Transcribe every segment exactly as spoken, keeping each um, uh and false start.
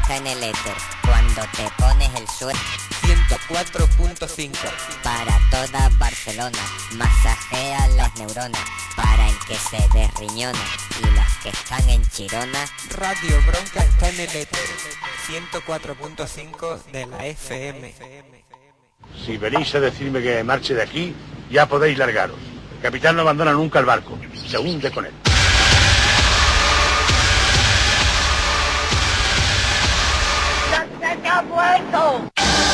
está en el éter cuando te pones el suelo. ciento cuatro punto cinco. Para toda Barcelona, masajea las neuronas para el que se desriñona y los que están en Chirona. Radio Bronca está en el éter ciento cuatro punto cinco de la F M. Si venís a decirme que marche de aquí, ya podéis largaros. El capitán no abandona nunca el barco, se hunde con él. ¡Se ha muerto!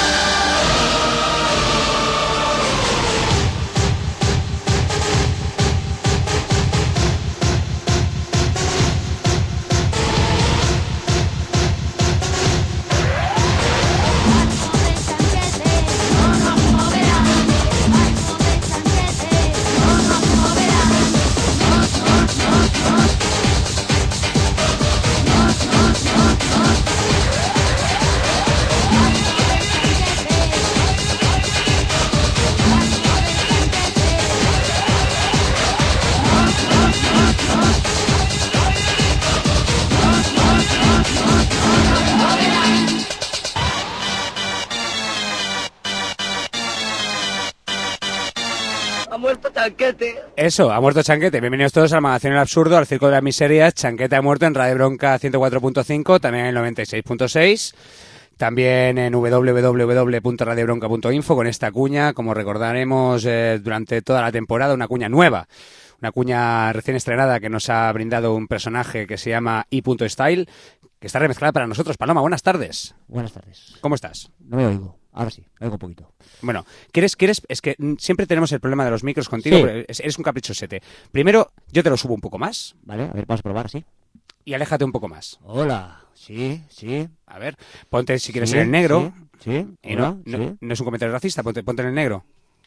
Chanquete. Eso, ha muerto Chanquete. Bienvenidos todos a la Magazine del Absurdo, al Circo de las Miserias. Chanquete ha muerto en Radio Bronca ciento cuatro punto cinco, también en el noventa y seis punto seis, también en doble u doble u doble u punto radio bronca punto info con esta cuña, como recordaremos eh, durante toda la temporada, una cuña nueva. Una cuña recién estrenada que nos ha brindado un personaje que se llama I. Style, que está remezclada para nosotros. Paloma, buenas tardes. Buenas tardes. ¿Cómo estás? No me oigo. Ahora sí, me oigo un poquito. Bueno, ¿quieres, quieres? Es que siempre tenemos el problema de los micros contigo, sí. Pero eres un caprichosete. Primero, yo te lo subo un poco más. Vale, a ver, vamos a probar, ¿sí? Y aléjate un poco más. Hola, sí, sí. A ver, ponte si quieres sí, en el negro. Sí, sí. Y Hola, no, no, sí. no es un comentario racista, ponte, ponte en el negro.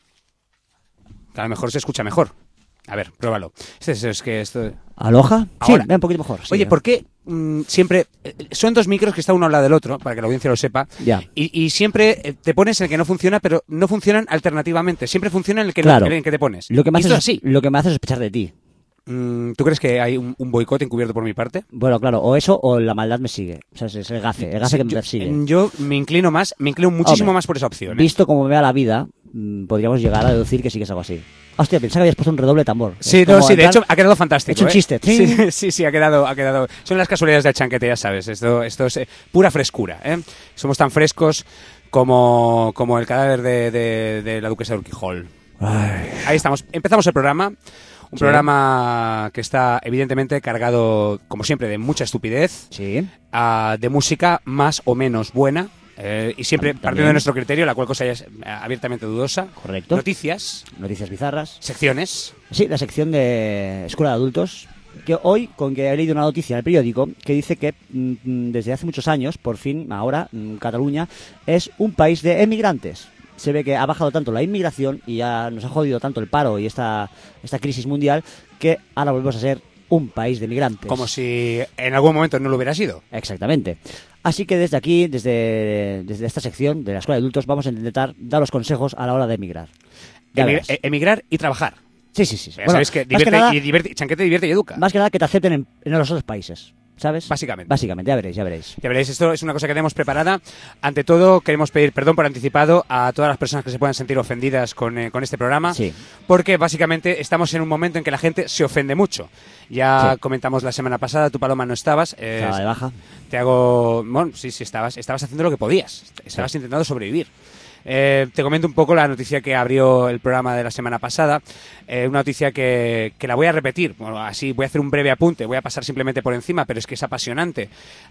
Que a lo mejor se escucha mejor. A ver, pruébalo. Es, es, es que esto... ¿Aloha? Ahora. Sí, ve un poquito mejor. Sí, Oye, ¿eh? ¿por qué mm, siempre... eh, son dos micros que están uno al lado del otro, para que la audiencia lo sepa, Ya. y, y siempre eh, te pones en el que no funciona, pero no funcionan alternativamente. Siempre funciona en el que, Claro. no, en el que te pones. Lo que me Y hace esto es es así. Lo que me hace sospechar de ti. Mm, ¿Tú crees que hay un, un boicot encubierto por mi parte? Bueno, claro, o eso o la maldad me sigue. O sea, es es el gafe, el gafe Sí, que me yo, persigue. yo me inclino más, me inclino muchísimo Hombre, más por esa opción. ¿eh? Visto como me va la vida, mm, podríamos llegar a deducir que sí que es algo así. Hostia, pensaba que habías puesto un redoble de tambor. Sí, Es no, como, sí, en de plan, hecho ha quedado fantástico. he hecho un ¿eh? chiste. Sí, sí, sí, ha quedado, ha quedado. Son las casualidades del Chanquete, ya sabes. Esto, esto es eh, pura frescura. ¿eh? Somos tan frescos como, como el cadáver de, de, de la duquesa de Urquijol. Ay. Ahí estamos. Empezamos el programa. Un Sí. programa que está evidentemente cargado, como siempre, de mucha estupidez, Sí. ah, de música más o menos buena. Eh, y siempre También. partiendo de nuestro criterio, la cual cosa ya es eh, abiertamente dudosa. Correcto. Noticias, Noticias bizarras. secciones. Sí, la sección de Escuela de Adultos. Que hoy, con que he leído una noticia en el periódico que dice que mm, desde hace muchos años, por fin, ahora, mm, Cataluña es un país de emigrantes. Se ve que ha bajado tanto la inmigración y ya nos ha jodido tanto el paro y esta, esta crisis mundial que ahora volvemos a ser un país de emigrantes. Como si en algún momento no lo hubiera sido. Exactamente. Así que desde aquí, desde, desde esta sección de la Escuela de Adultos, vamos a intentar dar los consejos a la hora de emigrar. Ya Emi- verás. e- emigrar y trabajar. Sí, sí, sí. sí. Ya Bueno, sabéis que más divierte, que nada- y divierte- Chanquete divierte y educa. Más que nada que te acepten en, en los otros países, ¿sabes? Básicamente. Básicamente, ya veréis, ya veréis. Ya veréis, esto es una cosa que tenemos preparada. Ante todo, queremos pedir perdón por anticipado a todas las personas que se puedan sentir ofendidas con, eh, con este programa. Sí. Porque básicamente estamos en un momento en que la gente se ofende mucho. Ya Sí. comentamos la semana pasada, tu Paloma no estabas. eh, Estaba de baja. Te hago... Bueno, sí, sí, estabas, estabas haciendo lo que podías. Estabas Sí. intentando sobrevivir. Eh, te comento un poco la noticia que abrió el programa de la semana pasada. Eh, una noticia que, que la voy a repetir. Bueno, así voy a hacer un breve apunte. Voy a pasar simplemente por encima, pero es que es apasionante.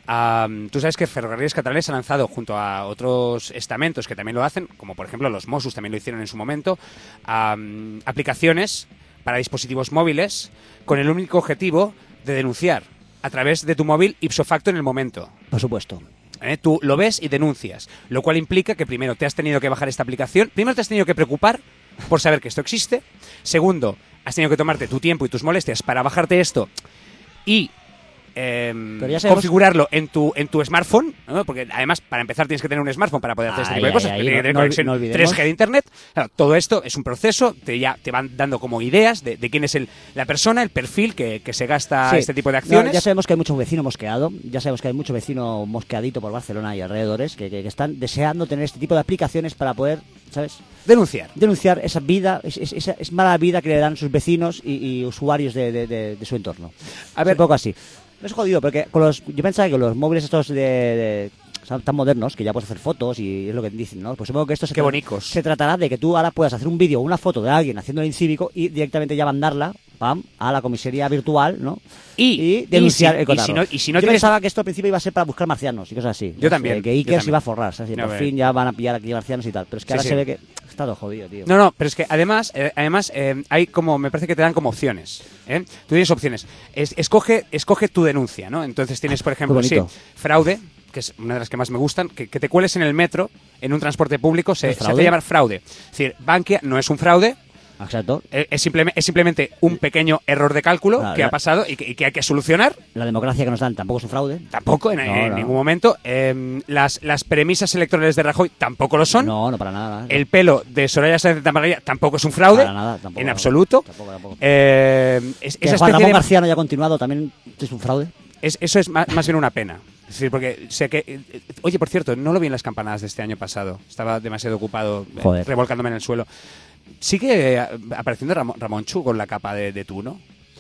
Um, tú sabes que Ferrocarriles Catalanes ha lanzado, junto a otros estamentos que también lo hacen, como por ejemplo los Mossos también lo hicieron en su momento, um, aplicaciones para dispositivos móviles con el único objetivo de denunciar a través de tu móvil ipso facto en el momento. Por supuesto. ¿Eh? Tú lo ves y denuncias, lo cual implica que primero te has tenido que bajar esta aplicación, primero te has tenido que preocupar por saber que esto existe, segundo, has tenido que tomarte tu tiempo y tus molestias para bajarte esto y eh, Pero ya sabemos- configurarlo en tu en tu smartphone, ¿no? Porque además, para empezar, tienes que tener un smartphone para poder hacer este Ahí, tipo de cosas. ahí, ahí, Tiene que no- tener no conexión olvi- no olvidemos. tres G de internet. Claro, todo esto es un proceso, te, ya te van dando como ideas de, de quién es el, la persona, el perfil que, que se gasta Sí. este tipo de No, acciones. ya sabemos que hay mucho vecino mosqueado, ya sabemos que hay mucho vecino mosqueadito por Barcelona y alrededores que, que- que están deseando tener este tipo de aplicaciones para poder, ¿sabes?, Denunciar. denunciar esa vida, es- es- esa es mala vida que le dan sus vecinos y, y usuarios de, de- de- de su entorno. A Es ver, un poco así. No es jodido, porque con los, yo pensaba que con los móviles estos de, de- son tan modernos que ya puedes hacer fotos y es lo que dicen, ¿no? Pues supongo que esto se, Qué tra- bonicos. se tratará de que tú ahora puedas hacer un vídeo o una foto de alguien haciendo el incívico y directamente ya mandarla, pam, a la comisaría virtual, ¿no? Y- denunciar y si- el cotarro. y si no- y si no yo tienes- pensaba que esto al principio iba a ser para buscar marcianos y cosas así. Yo también, Que yo Iker se también. iba a forrar, ¿sabes? Y No, por a fin ver. ya van a pillar aquí marcianos y tal. Pero es que Sí, ahora sí. se ve que está todo jodido, tío. No, no, pero es que además, eh, además eh, hay como, me parece que te dan como opciones. ¿eh? Tú tienes opciones. Es- escoge, escoge tu denuncia, ¿no? Entonces tienes, por ejemplo, sí, bonito. fraude, que es una de las que más me gustan, que, que te cueles en el metro, en un transporte público, se, ¿Es se fraude? hace llamar fraude. Es decir, Bankia no es un fraude, Exacto. eh, es, simple- es simplemente un pequeño error de cálculo Claro, que la- ha pasado y que, y que hay que solucionar. La democracia que nos dan tampoco es un fraude. Tampoco, en, No, en no. ningún momento. Eh, las, las premisas electorales de Rajoy tampoco lo son. No, no, para nada. nada. El pelo de Soraya Sáenz de Tamarilla tampoco es un fraude. Para nada, tampoco, en tampoco. absoluto. Tampoco, tampoco. Eh, es- Que esa Juan especie Ramón de- García no haya continuado también es un fraude. es- eso es más, más bien una pena. Es decir, porque sé que... eh, Oye, por cierto, no lo vi en las campanadas de este año pasado. Estaba demasiado ocupado eh, Joder. revolcándome en el suelo. Sigue eh, apareciendo Ramón, Ramón Chu con la capa de, de Tuno.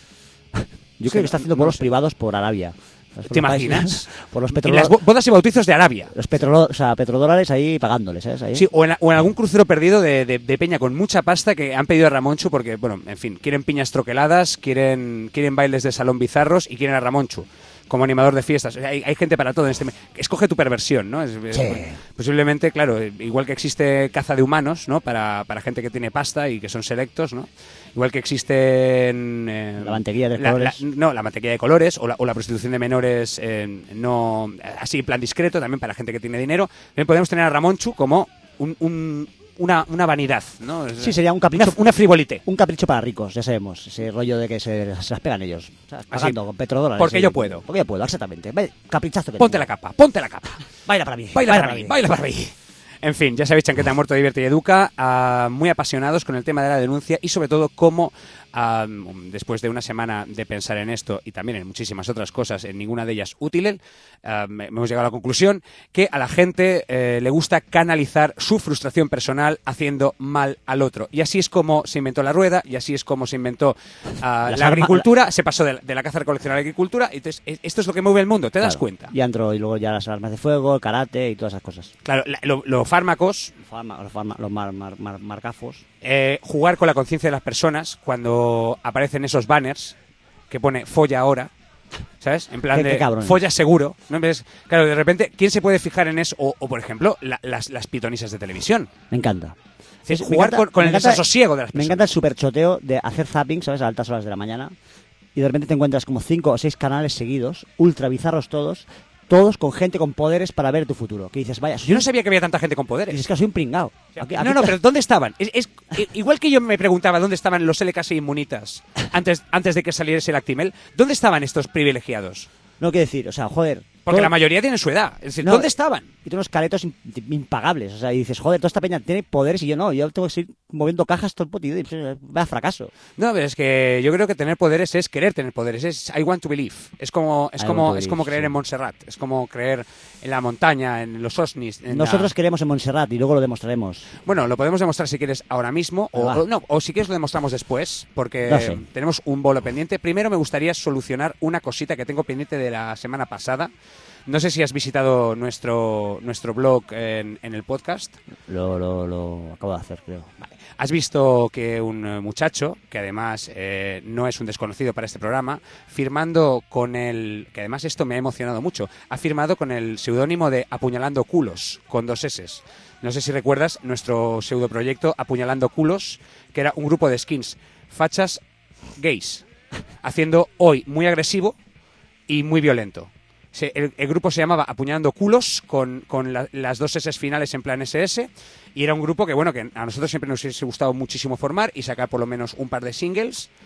Yo creo que está haciendo no bolos sé. privados por Arabia. ¿Sabes? Por ¿Te los países- imaginas? Por los En petro las bo- bodas y bautizos de Arabia. los petro o sea, petrodólares ahí pagándoles, ¿sabes? Ahí. Sí, o en, o en algún crucero perdido de, de- de peña con mucha pasta que han pedido a Ramonchu porque, bueno, en fin, quieren piñas troqueladas, quieren, quieren bailes de salón bizarros y quieren a Ramonchu como animador de fiestas. O sea, hay, hay gente para todo en este... me- Escoge tu perversión, ¿no? Es- es- Sí. Posiblemente, claro, igual que existe caza de humanos, ¿no? Para, para gente que tiene pasta y que son selectos, ¿no? Igual que existen... eh, La mantequilla de la- colores. la- no, la mantequilla de colores o la, o la prostitución de menores eh, no así en plan discreto, también para gente que tiene dinero. También podemos tener a Ramonchu como un, un- una, una vanidad, ¿no? Sí, sería un capricho. Una, una frivolité. Un capricho para ricos, ya sabemos. Ese rollo de que se, se las pegan ellos. O sea, pagando con petrodólares. Porque sí. yo puedo. Porque yo puedo, exactamente. Ve, caprichazo que Ponte la tengo. capa, ponte la capa. Baila para mí. Baila para mí, baila para mí. En fin, ya sabéis, Chanqueta Muerto, Divierte y Educa, ah, muy apasionados con el tema de la denuncia y sobre todo cómo, ah, después de una semana de pensar en esto y también en muchísimas otras cosas, en ninguna de ellas útiles, ah, me- hemos llegado a la conclusión que a la gente eh, le gusta canalizar su frustración personal haciendo mal al otro. Y así es como se inventó la rueda y así es como se inventó ah, Las la armas- agricultura, se pasó de, de la caza recolección a la agricultura y entonces e- esto es lo que mueve el mundo, ¿te das Claro. cuenta? Y entro y luego ya las armas de fuego, el karate y todas esas cosas. Claro, la- lo- los fármacos, Los, farma- los, farma- los mar- mar- mar- marcafos. eh, jugar con la conciencia de las personas cuando aparecen esos banners que pone folla ahora, ¿sabes? En plan Qué- de qué cabrones. folla seguro, ¿no? Entonces, claro, de repente, ¿quién se puede fijar en eso? O, o, por ejemplo, la- las, las pitonisas de televisión. Me encanta. Es decir, Me jugar encanta- con, con me el encanta- desasosiego de las Me personas. encanta el super choteo de hacer zapping, ¿sabes? A altas horas de la mañana. Y de repente te encuentras como cinco o seis canales seguidos, ultra bizarros todos, todos con gente con poderes para ver tu futuro. Que dices, vaya, soy Yo no un- sabía que había tanta gente con y poderes. dices que soy un pringao. Aquí- aquí- No, no, pero ¿dónde estaban? Es, es- i- igual que yo me preguntaba dónde estaban los L K S inmunitas antes, antes de que saliese el Actimel, ¿dónde estaban estos privilegiados? No quiero decir, o sea, joder. Porque todo- la mayoría tienen su edad. Es decir, No, ¿dónde estaban? Y tú unos caretos in- impagables. O sea, y dices, joder, toda esta peña tiene poderes y yo no. Yo tengo que seguir moviendo cajas todo el puto día. y, pues, Vaya fracaso. No, pero es que yo creo que tener poderes es querer tener poderes, es I want to believe. Es como es I como want to es como believe, creer sí. en Montserrat, es como creer en la montaña, en los osnis. en Nosotros la- queremos en Montserrat y luego lo demostraremos. Bueno, lo podemos demostrar si quieres ahora mismo o, Ah, va. o no, o si quieres lo demostramos después, porque No sé. tenemos un bolo pendiente. Primero me gustaría solucionar una cosita que tengo pendiente de la semana pasada. No sé si has visitado nuestro nuestro blog en, en el podcast. Lo, lo, lo acabo de hacer, creo. Vale. Has visto que un eh, muchacho, que además eh, no es un desconocido para este programa, firmando con el... que además esto me ha emocionado mucho, ha firmado con el seudónimo de Apuñalando Culos, con dos eses. No sé si recuerdas nuestro pseudoproyecto Apuñalando Culos, que era un grupo de skins fachas gays, haciendo hoy muy agresivo y muy violento. Se- el, el grupo se llamaba Apuñalando Culos, con, con la- las dos S finales en plan S S, y era un grupo que, bueno, que a nosotros siempre nos hubiese gustado muchísimo formar y sacar por lo menos un par de singles.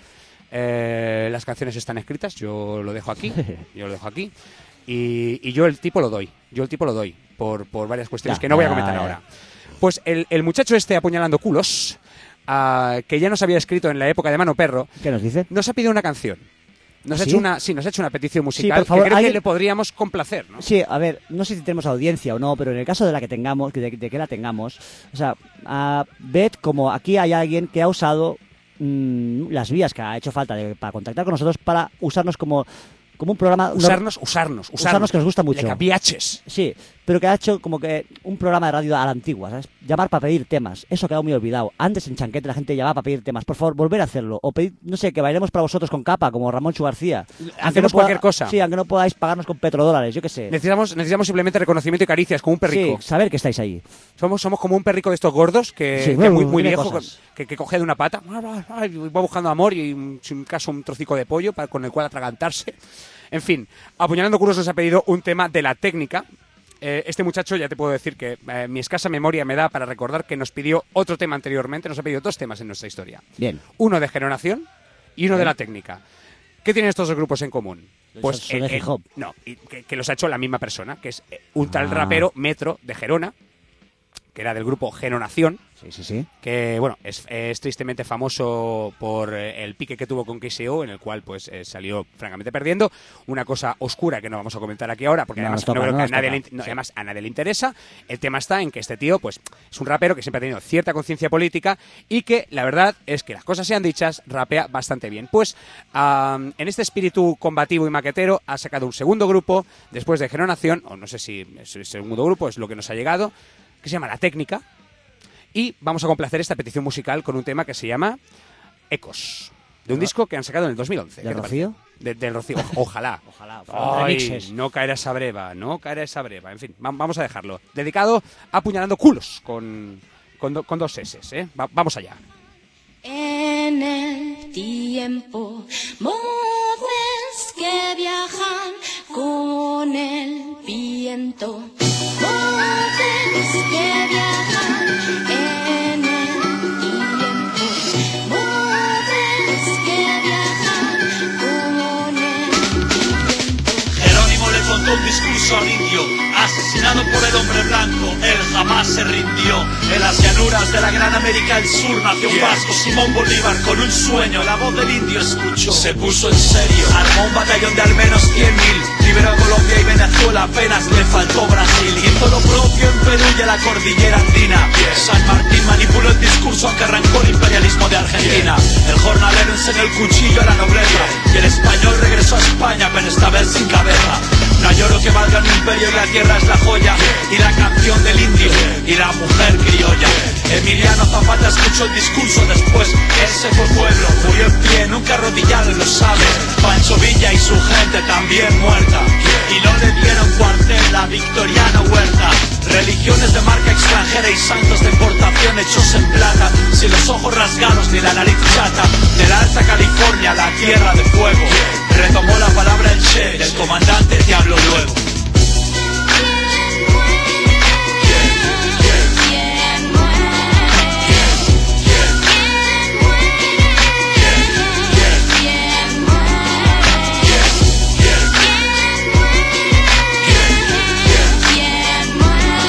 Eh, las canciones están escritas, yo lo dejo aquí, yo lo dejo aquí. Y, y yo el tipo lo doy, yo el tipo lo doy, por, por varias cuestiones Ya, que no voy a ya, comentar ya. ahora. Pues el, el muchacho este apuñalando culos, uh, que ya nos había escrito en la época de Mano Perro, ¿Qué nos dice? nos ha pedido una canción. Nos ¿Ah, ha sí? hecho una, sí, nos ha hecho una petición musical por favor, que creo ¿alguien- que le podríamos complacer, ¿no? Sí, a ver, no sé si tenemos audiencia o no, pero en el caso de la que tengamos, de, de que la tengamos, o sea, uh, ved como aquí hay alguien que ha usado mm, las vías que ha hecho falta de- para contactar con nosotros para usarnos como, como un programa... Usarnos, usarnos, usarnos. Usarnos, que nos gusta mucho. Le capiaches. Sí, pero que ha hecho como que un programa de radio a la antigua, ¿sabes? Llamar para pedir temas. Eso ha quedado muy olvidado. Antes en Chanquete la gente llamaba para pedir temas. Por favor, volver a hacerlo. O pedir, no sé, que bailemos para vosotros con capa, como Ramón Chu García. Hacemos cualquier cosa. Sí, aunque no podáis pagarnos con petrodólares, yo qué sé. Necesitamos, necesitamos simplemente reconocimiento y caricias, como un perrico. Sí, saber que estáis ahí. Somos, somos como un perrico de estos gordos que, Sí, que bueno, muy, muy tiene viejo, cosas. que, que coge de una pata y va buscando amor y, en un caso, un trocico de pollo para, con el cual atragantarse. En fin, Apuñalando Culos nos ha pedido un tema de la técnica. Eh, este muchacho, ya te puedo decir que eh, mi escasa memoria me da para recordar que nos pidió otro tema anteriormente. Nos ha pedido dos temas en nuestra historia. Bien. Uno de generación y uno Bien. de la técnica. ¿Qué tienen estos dos grupos en común? Son- son de hip hop. No, y que, que los ha hecho la misma persona, que es eh, un tal Ah. rapero Metro de Gerona, que era del grupo Genonación, Sí, sí, sí. que bueno, es, es tristemente famoso por eh, el pique que tuvo con K C O, en el cual pues eh, salió francamente perdiendo. Una cosa oscura que no vamos a comentar aquí ahora, porque No además nos toca, no creo no que a nos nadie, le, toca. in- no, Sí. además a nadie le interesa. El tema está en que este tío pues es un rapero que siempre ha tenido cierta conciencia política y que la verdad es que las cosas sean dichas, rapea bastante bien. Pues am, en este espíritu combativo y maquetero ha sacado un segundo grupo después de Genonación, o no sé si es el segundo grupo, es lo que nos ha llegado, que se llama La Técnica. Y vamos a complacer esta petición musical con un tema que se llama Ecos, de un disco que han sacado en el dos mil once. ¿De ¿Qué te Rocío? parece? De, del Rocío, o- ojalá. Ojalá. Ay, remixes. no caerá esa breva, no caerá esa breva. En fin, va- vamos a dejarlo. Dedicado a Apuñalando Culos, con, con, do- con dos S, ¿eh? Va- vamos allá. En el tiempo, voces que viajan con el viento. Voces que viajan en el tiempo. Voces que viajan con el viento. Jerónimo le contó un discurso al indio, asesinado por el hombre blanco, él jamás se rindió. En las llanuras de la gran América del Sur nació un vasco, Simón Bolívar, con un sueño, la voz del indio escuchó. Se puso en serio, armó un batallón de al menos cien mil, liberó a Colombia y Venezuela, apenas le faltó Brasil. Hizo lo propio en Perú y en la cordillera andina. San Martín manipuló el discurso aunque arrancó el imperialismo de Argentina. El jornalero enseñó el cuchillo a la nobleza y el español regresó a España, pero esta vez sin cabeza. No hay oro que valga un imperio y la tierra es la joya, y la canción del indio y la mujer criolla. Emiliano Zapata escuchó el discurso, después ese fue pueblo, murió en pie, nunca arrodillado, y lo sabes. Pancho Villa y su gente también muerta, y no le dieron cuartel la victoriana Huerta. Religiones de marca extranjera y santos de importación hechos en plata, sin los ojos rasgados ni la nariz chata. De la Alta California, la tierra de fuego, retomó la palabra el Che, del comandante te hablo luego. ¿Quién muere? ¿Quién muere? ¿Quién muere? ¿Quién muere? ¿Quién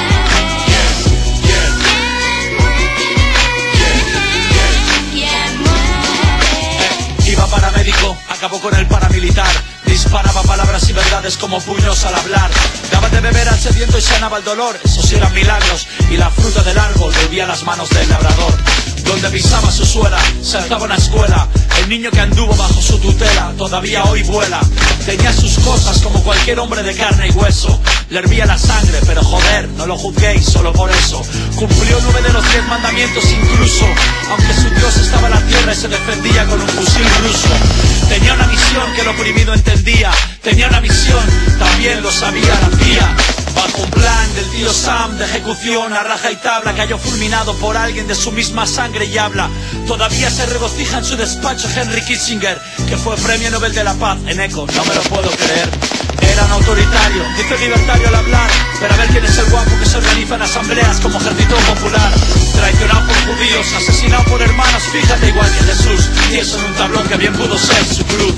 muere? ¿Quién muere? Iba paramédico, acabó con el paramilitar. Disparaba palabras y verdades como puños al hablar. Daba de beber al sediento y sanaba el dolor. Esos sí eran milagros. Y la fruta del árbol volvía a las manos del labrador. Donde pisaba su suela, se alzaba una escuela. El niño que anduvo bajo su tutela todavía hoy vuela. Tenía sus cosas como cualquier hombre de carne y hueso. Le hervía la sangre, pero joder, no lo juzguéis solo por eso. Cumplió nueve de los diez mandamientos incluso, aunque su Dios estaba en la tierra y se defendía con un fusil ruso. Tenía una misión que el oprimido entendía. Tenía una misión, también lo sabía la C I A. Bajo un plan del tío Sam de ejecución a raja y tabla, cayó fulminado por alguien de su misma sangre y habla. Todavía se regocija en su despacho Henry Kissinger, que fue premio Nobel de la Paz en ECO, no me lo puedo creer. Era un autoritario, dice libertario al hablar, pero a ver quién es el guapo que se organiza en asambleas como ejército popular. Traicionado por judíos, asesinado por hermanos más, fíjate igual que Jesús, y eso en un tablón que bien pudo ser su cruz.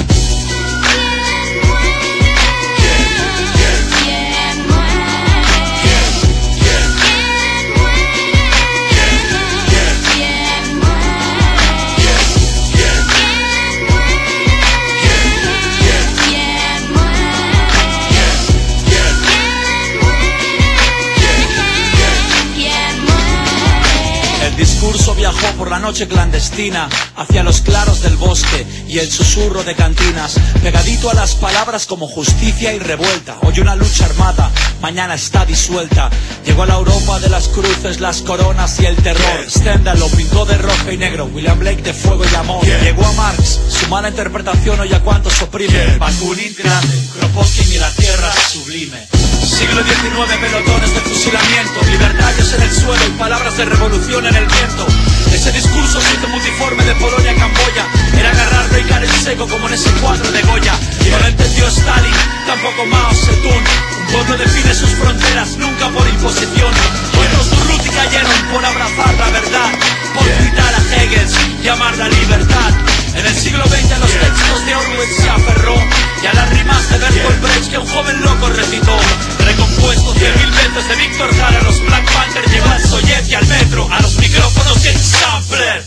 El discurso viajó por la noche clandestina hacia los claros del bosque y el susurro de cantinas, pegadito a las palabras como justicia y revuelta. Hoy una lucha armada, mañana está disuelta. Llegó a la Europa de las cruces, las coronas y el terror. Stendhal lo pintó de rojo y negro, William Blake de fuego y amor. Llegó a Marx, su mala interpretación hoy a cuantos oprime. Bakunin grande, Kropotkin y la tierra sublime. Siglo diecinueve, pelotones de fusilamiento, libertarios en el suelo y palabras de revolución en el viento. Ese discurso se hizo multiforme de Polonia a Camboya, era agarrarlo y caer en seco como en ese cuadro de Goya. No lo entendió Stalin, tampoco Mao Zedong. Un pueblo define sus fronteras, nunca por imposición. Otros Durruti cayeron por abrazar la verdad, por gritar a Hegel, llamar la libertad. En el siglo veinte a los textos de Orwell se aferró y a las rimas de Bertolt Brecht que un joven loco recitó. Recompuesto cien mil veces de Víctor Jara, a los Black Panther llegó al Soyet y al metro, a los micrófonos y el sampler.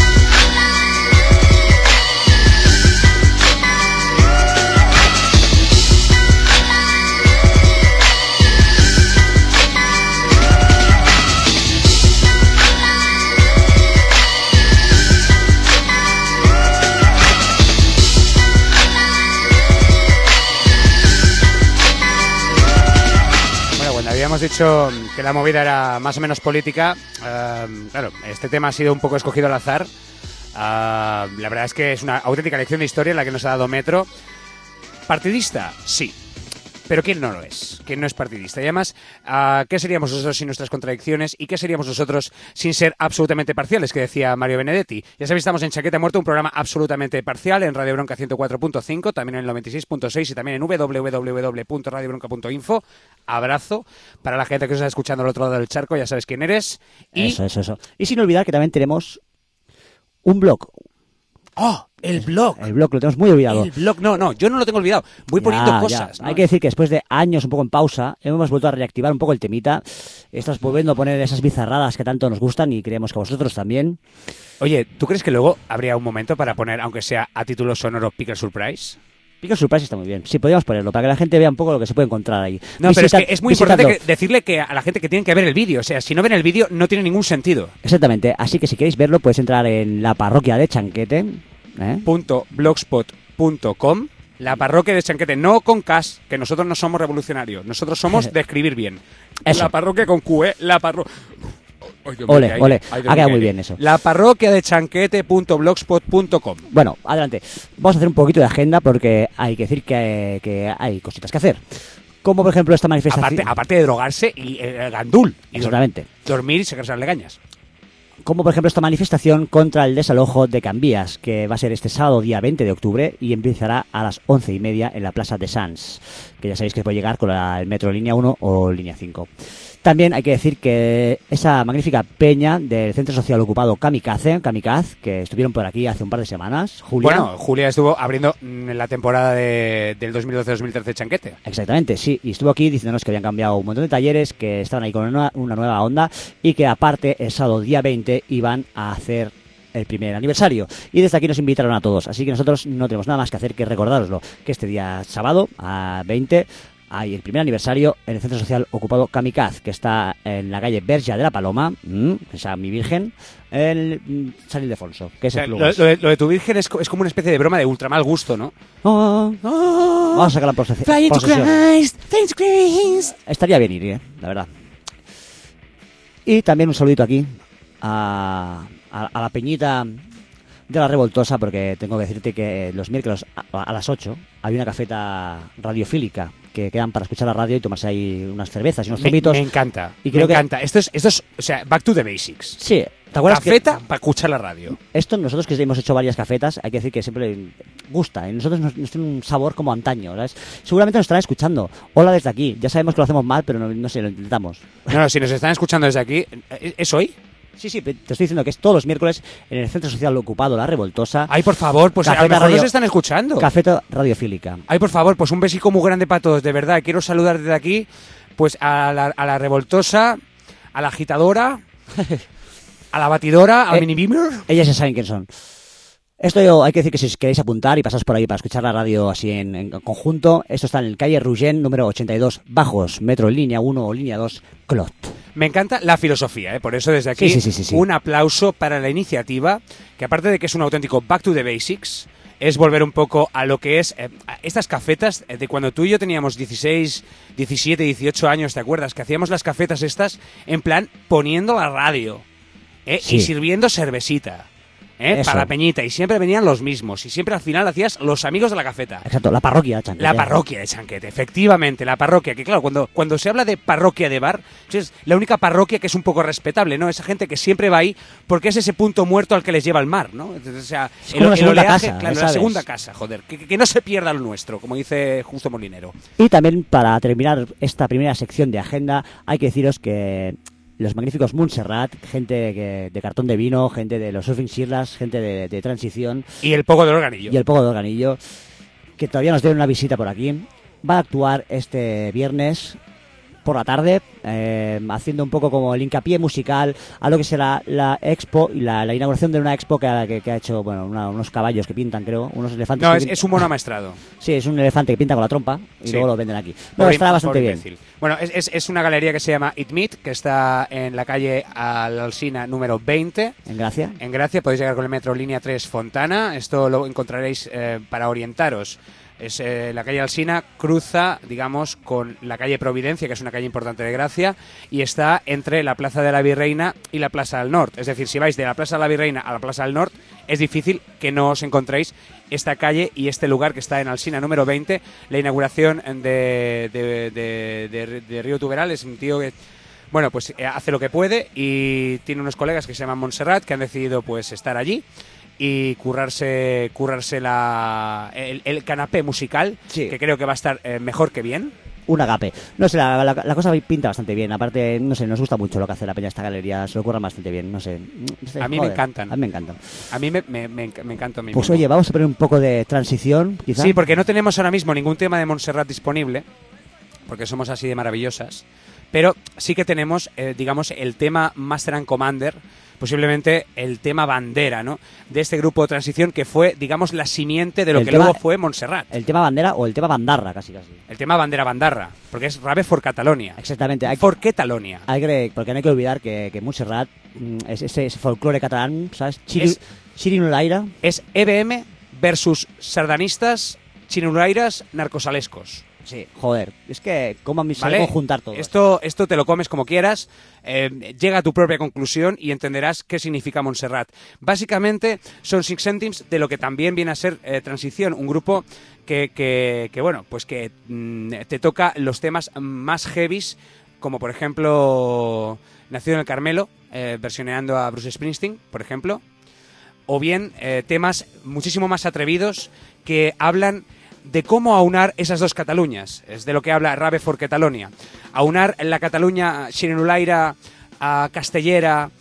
Habíamos dicho que la movida era más o menos política. Uh, claro, este tema ha sido un poco escogido al azar. Uh, la verdad es que es una auténtica lección de historia la que nos ha dado Metro. ¿Partidista? Sí. Pero ¿quién no lo es? ¿Quién no es partidista? Y además, uh, ¿qué seríamos nosotros sin nuestras contradicciones? ¿Y qué seríamos nosotros sin ser absolutamente parciales? Que decía Mario Benedetti. Ya sabéis, estamos en Chaqueta Muerto, un programa absolutamente parcial en Radio Bronca ciento cuatro punto cinco, también en el noventa y seis punto seis y también en doble u doble u doble u punto radio bronca punto info. Abrazo para la gente que os está escuchando al otro lado del charco, ya sabes quién eres. Y... Eso, eso, eso. Y sin olvidar que también tenemos un blog. ¡Oh! El blog. El blog, lo tenemos muy olvidado. El blog, no, no, yo no lo tengo olvidado. Voy Ya, poniendo ya. cosas. ¿no? Hay que decir que después de años un poco en pausa, hemos vuelto a reactivar un poco el temita. Estamos volviendo a poner esas bizarradas que tanto nos gustan y creemos que a vosotros también. Oye, ¿tú crees que luego habría un momento para poner, aunque sea a título sonoro, Pickle Surprise? Pickle Surprise está muy bien. Sí, podríamos ponerlo, para que la gente vea un poco lo que se puede encontrar ahí. No, Visita- pero es que es muy visitadlo. importante que decirle que a la gente que tienen que ver el vídeo. O sea, si no ven el vídeo, no tiene ningún sentido. Exactamente. Así que si queréis verlo, podéis entrar en la parroquia de Chanquete. ¿eh? Punto blogspot punto com, la parroquia de Chanquete, no con cas, que nosotros no somos revolucionarios, nosotros somos de escribir bien. Eso. La parroquia con Q, ¿eh? La parroquia... Ole, ole, ha quedado muy bien eso. La parroquia de Chanquete punto blogspot punto com. Bueno, adelante. Vamos a hacer un poquito de agenda porque hay que decir que, que hay cositas que hacer. Como por ejemplo esta manifestación... Aparte, aparte de drogarse y eh, el gandul. Y Exactamente. dormir y sacarse las legañas. Como por ejemplo esta manifestación contra el desalojo de Cambias, que va a ser este sábado día veinte de octubre y empezará a las once y media en la Plaza de Sants, que ya sabéis que puede llegar con la- el metro línea uno o línea cinco. También hay que decir que esa magnífica peña del Centro Social Ocupado Kamikaze, Kamikaz, que estuvieron por aquí hace un par de semanas, Julia. Bueno, Julia estuvo abriendo mm, la temporada de, del dos mil doce dos mil trece Chanquete. Exactamente, sí, y estuvo aquí diciéndonos que habían cambiado un montón de talleres, que estaban ahí con una, una nueva onda y que aparte el sábado día veinte iban a hacer el primer aniversario. Y desde aquí nos invitaron a todos, así que nosotros no tenemos nada más que hacer que recordároslo, que este día sábado a veinte hay el primer aniversario en el Centro Social Ocupado Kamikaz, que está en la calle Berja de la Paloma, mmm, esa mi virgen, el mm, San Ildefonso, que es O sea, el lo, plus. lo de, lo de tu virgen es, co- es como una especie de broma de ultra mal gusto, ¿no? Oh, vamos a sacar la procesión. procesión. Estaría bien ir, ¿eh? La verdad. Y también un saludito aquí a, a, a la peñita de la Revoltosa, porque tengo que decirte que los miércoles a, a las ocho hay una cafeta radiofílica que quedan para escuchar la radio y tomarse ahí unas cervezas y unos Me, zumitos. me encanta, Y me creo que- encanta. Esto es, esto es, o sea, back to the basics. Sí, ¿te acuerdas que Cafeta para escuchar la radio. esto nosotros que hemos hecho varias cafetas, hay que decir que siempre gusta, y nosotros nos, nos tiene un sabor como antaño, ¿sabes? Seguramente nos estarán escuchando. Hola desde aquí, ya sabemos que lo hacemos mal, pero no, no sé, lo intentamos. No, no, si nos están escuchando desde aquí, ¿es es hoy? Sí, sí, te estoy diciendo que es todos los miércoles en el Centro Social Ocupado La Revoltosa. Ay, por favor, pues a lo Cafeta mejor Radio- nos están escuchando. Cafeta Radiofílica. Ay, por favor, pues un besico muy grande para todos, de verdad. Quiero saludar desde aquí pues a la, a la revoltosa, a la agitadora, a la batidora, al Eh, mini beamer. Ellas ya saben quién son. Esto yo- hay que decir que si os queréis apuntar y pasaros por ahí para escuchar la radio así en, en conjunto, esto está en el calle Rugén, número ochenta y dos, Bajos, metro línea uno o línea dos, Clot. Me encanta la filosofía, ¿eh? Por eso desde aquí Sí, sí, sí, sí, sí. un aplauso para la iniciativa, que aparte de que es un auténtico back to the basics, es volver un poco a lo que es eh, a estas cafetas eh, de cuando tú y yo teníamos dieciséis, diecisiete, dieciocho años, ¿te acuerdas? Que hacíamos las cafetas estas en plan poniendo la radio, ¿eh? Sí. Y sirviendo cervecita, ¿eh? Eso. Para la peñita, y siempre venían los mismos, y siempre al final hacías los amigos de la cafeta. Exacto, la parroquia de Chanquete. La parroquia de Chanquete, efectivamente, la parroquia, que claro, cuando, cuando se habla de parroquia de bar, es la única parroquia que es un poco respetable, ¿no? Esa gente que siempre va ahí porque es ese punto muerto al que les lleva el mar, ¿no? Entonces, o sea, Es como una segunda oleaje, casa, claro, ¿eh? la ¿Sabes? segunda casa, joder, que, que no se pierda lo nuestro, como dice Justo Molinero. Y también, para terminar esta primera sección de agenda, hay que deciros que los magníficos Montserrat, gente que- de cartón de vino, gente de los Surfing Shirlas, gente de, de transición Y el poco del organillo. y el Poco de Organillo, que todavía nos dieron una visita por aquí, va a actuar este viernes por la tarde, eh, haciendo un poco como el hincapié musical a lo que será la expo y la, la inauguración de una expo que ha, que, que ha hecho, bueno, una- unos caballos que pintan, creo, unos elefantes. No, que es, pin- es un mono amaestrado. Sí, es un elefante que pinta con la trompa y Sí. luego lo venden aquí. No, Pobre- estará bastante pobre bien. imbécil. Bueno, es, es, es una galería que se llama It Meet, que está en la calle Alsina número veinte. En Gracia. En Gracia podéis llegar con el metro línea tres Fontana. Esto lo encontraréis eh, para orientaros. Es eh, la calle Alsina cruza, digamos, con la calle Providencia, que es una calle importante de Gracia, y está entre la Plaza de la Virreina y la Plaza del Norte. Es decir, si vais de la Plaza de la Virreina a la Plaza del Norte, es difícil que no os encontréis esta calle y este lugar que está en Alsina número veinte. La inauguración de, de, de, de- de Río Tuberal es un tío que, bueno, pues eh, hace lo que puede y tiene unos colegas que se llaman Montserrat que han decidido pues estar allí y currarse currarse la el, el canapé musical, Sí. que creo que va a estar eh, mejor que bien. Un agape. No sé, la, la, la cosa pinta bastante bien. Aparte, no sé, nos gusta mucho lo que hace la peña de esta galería. Se lo ocurra bastante bien, no sé. No sé, A mí me joder, encantan. A mí me encantan. A mí me, me, me, enc- me encanta a mí Pues mismo. oye, vamos a poner un poco de transición, quizá. Sí, porque no tenemos ahora mismo ningún tema de Montserrat disponible, porque somos así de maravillosas, pero sí que tenemos, eh, digamos, el tema Master and Commander, posiblemente el tema bandera, ¿no?, de este grupo de transición que fue, digamos, la simiente de lo El que tema- luego fue Montserrat. El tema bandera o el tema bandarra, casi casi. El tema bandera bandarra, porque es Rave for Catalonia. Exactamente. Hay, For Catalonia. hay que, porque no hay que olvidar que, que Montserrat mm, es ese, ese folclore catalán, ¿sabes? Chiri, Es- Chirinulaira. Es E B M versus sardanistas, chinurairas, narcosalescos. Sí, joder. Es que, ¿cómo a mí se ¿Vale? puede juntar todo? Esto, esto te lo comes como quieras, eh, llega a tu propia conclusión y entenderás qué significa Montserrat. Básicamente son Six Centimes de lo que también viene a ser eh, Transición, un grupo que, que, que, bueno, pues que mm, te toca los temas más heavies, como por ejemplo Nacido en el Carmelo, eh, versioneando a Bruce Springsteen, por ejemplo, o bien eh, temas muchísimo más atrevidos que hablan de cómo aunar esas dos Cataluñas. Es de lo que habla Rave for Catalonia. Aunar la Cataluña chirinulaira, a castellera,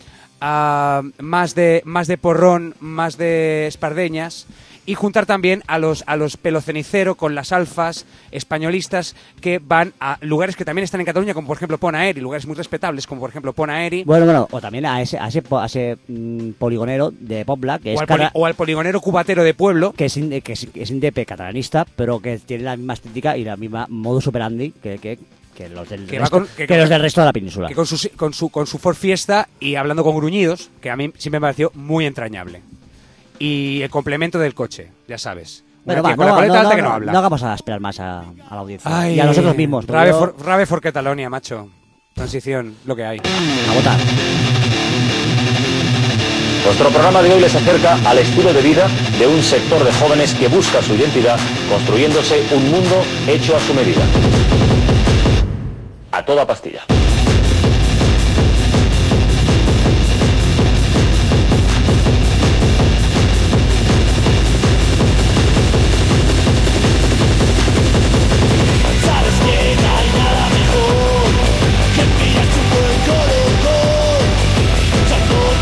a más de, más de porrón, más de espardeñas, y juntar también a los, a los pelocenicero con las alfas españolistas que van a lugares que también están en Cataluña, como por ejemplo Ponaeri, lugares muy respetables como por ejemplo Ponaeri, Bueno, bueno, o también a ese, a ese, po- a ese mm, poligonero de Pobla, que o es, al, poli- cara- o al poligonero cubatero de pueblo. que es, in- que es, que es indepe catalanista, pero que tiene la misma estética y la misma modus operandi que, que, que los del Que va resto, con- que- que los del resto de la península. Que con su, con su con su Ford Fiesta y hablando con gruñidos, que a mí siempre me pareció muy entrañable. Y el complemento del coche, ya sabes. Bueno, Una va, tía con no, la coleta no, alta no, que no no, habla. no hagamos a esperar más a, a la audiencia. Ay, y a nosotros mismos. porque Rave yo- for, Rave for Catalonia, macho. Transición, lo que hay. A votar. Nuestro programa de hoy les acerca al estilo de vida de un sector de jóvenes que busca su identidad construyéndose un mundo hecho a su medida. A toda pastilla. Que pillas un buen colocón, ya todo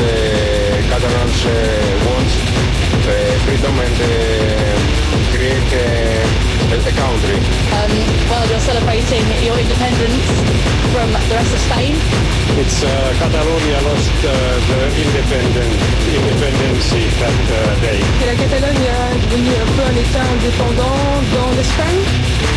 uh, Catalans uh, want uh, freedom and uh, create uh, a, a country. Um, well, you're celebrating your independence from the rest of Spain. It's uh, Catalonia lost uh, the independent independency that uh, day. Et la Catalogne est devenue un peu un État indépendant dans l'Espagne.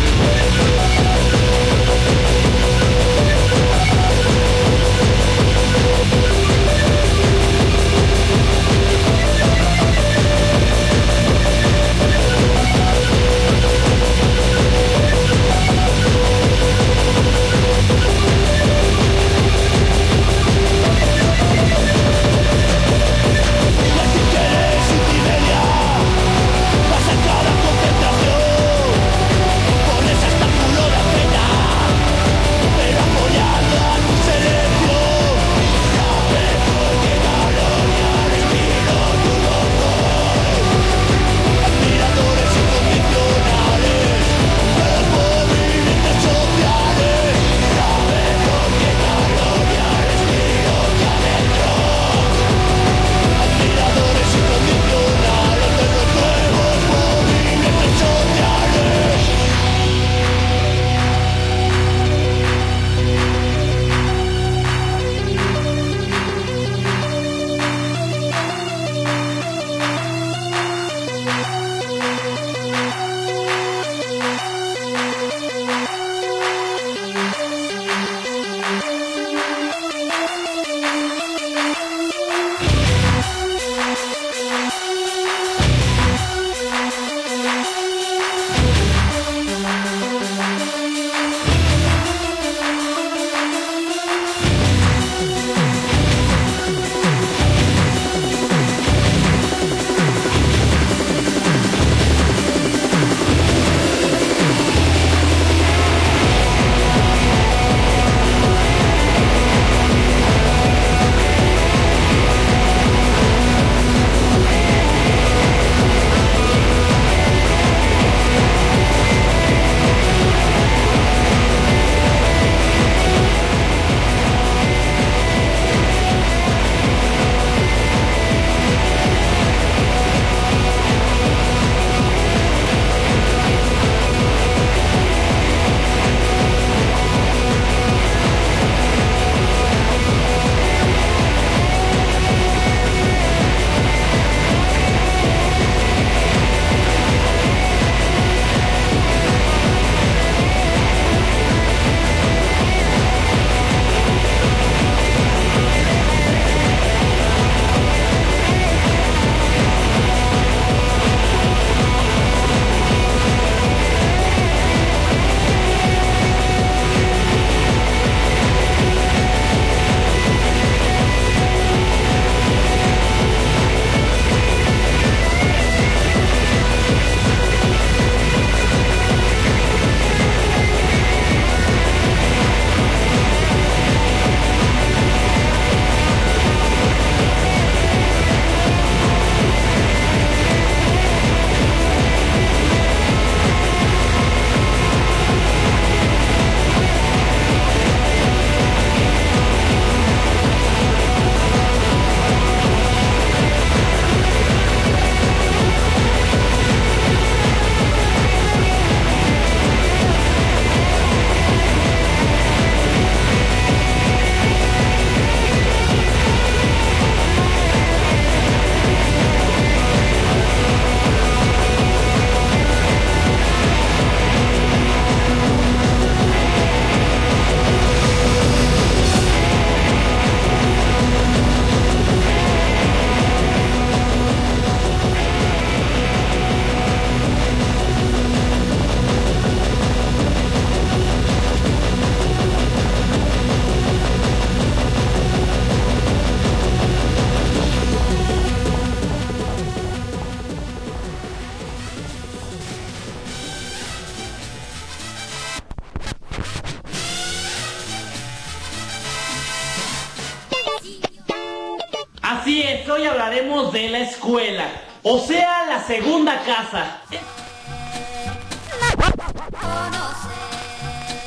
Así es, hoy hablaremos de la escuela, o sea, la segunda casa.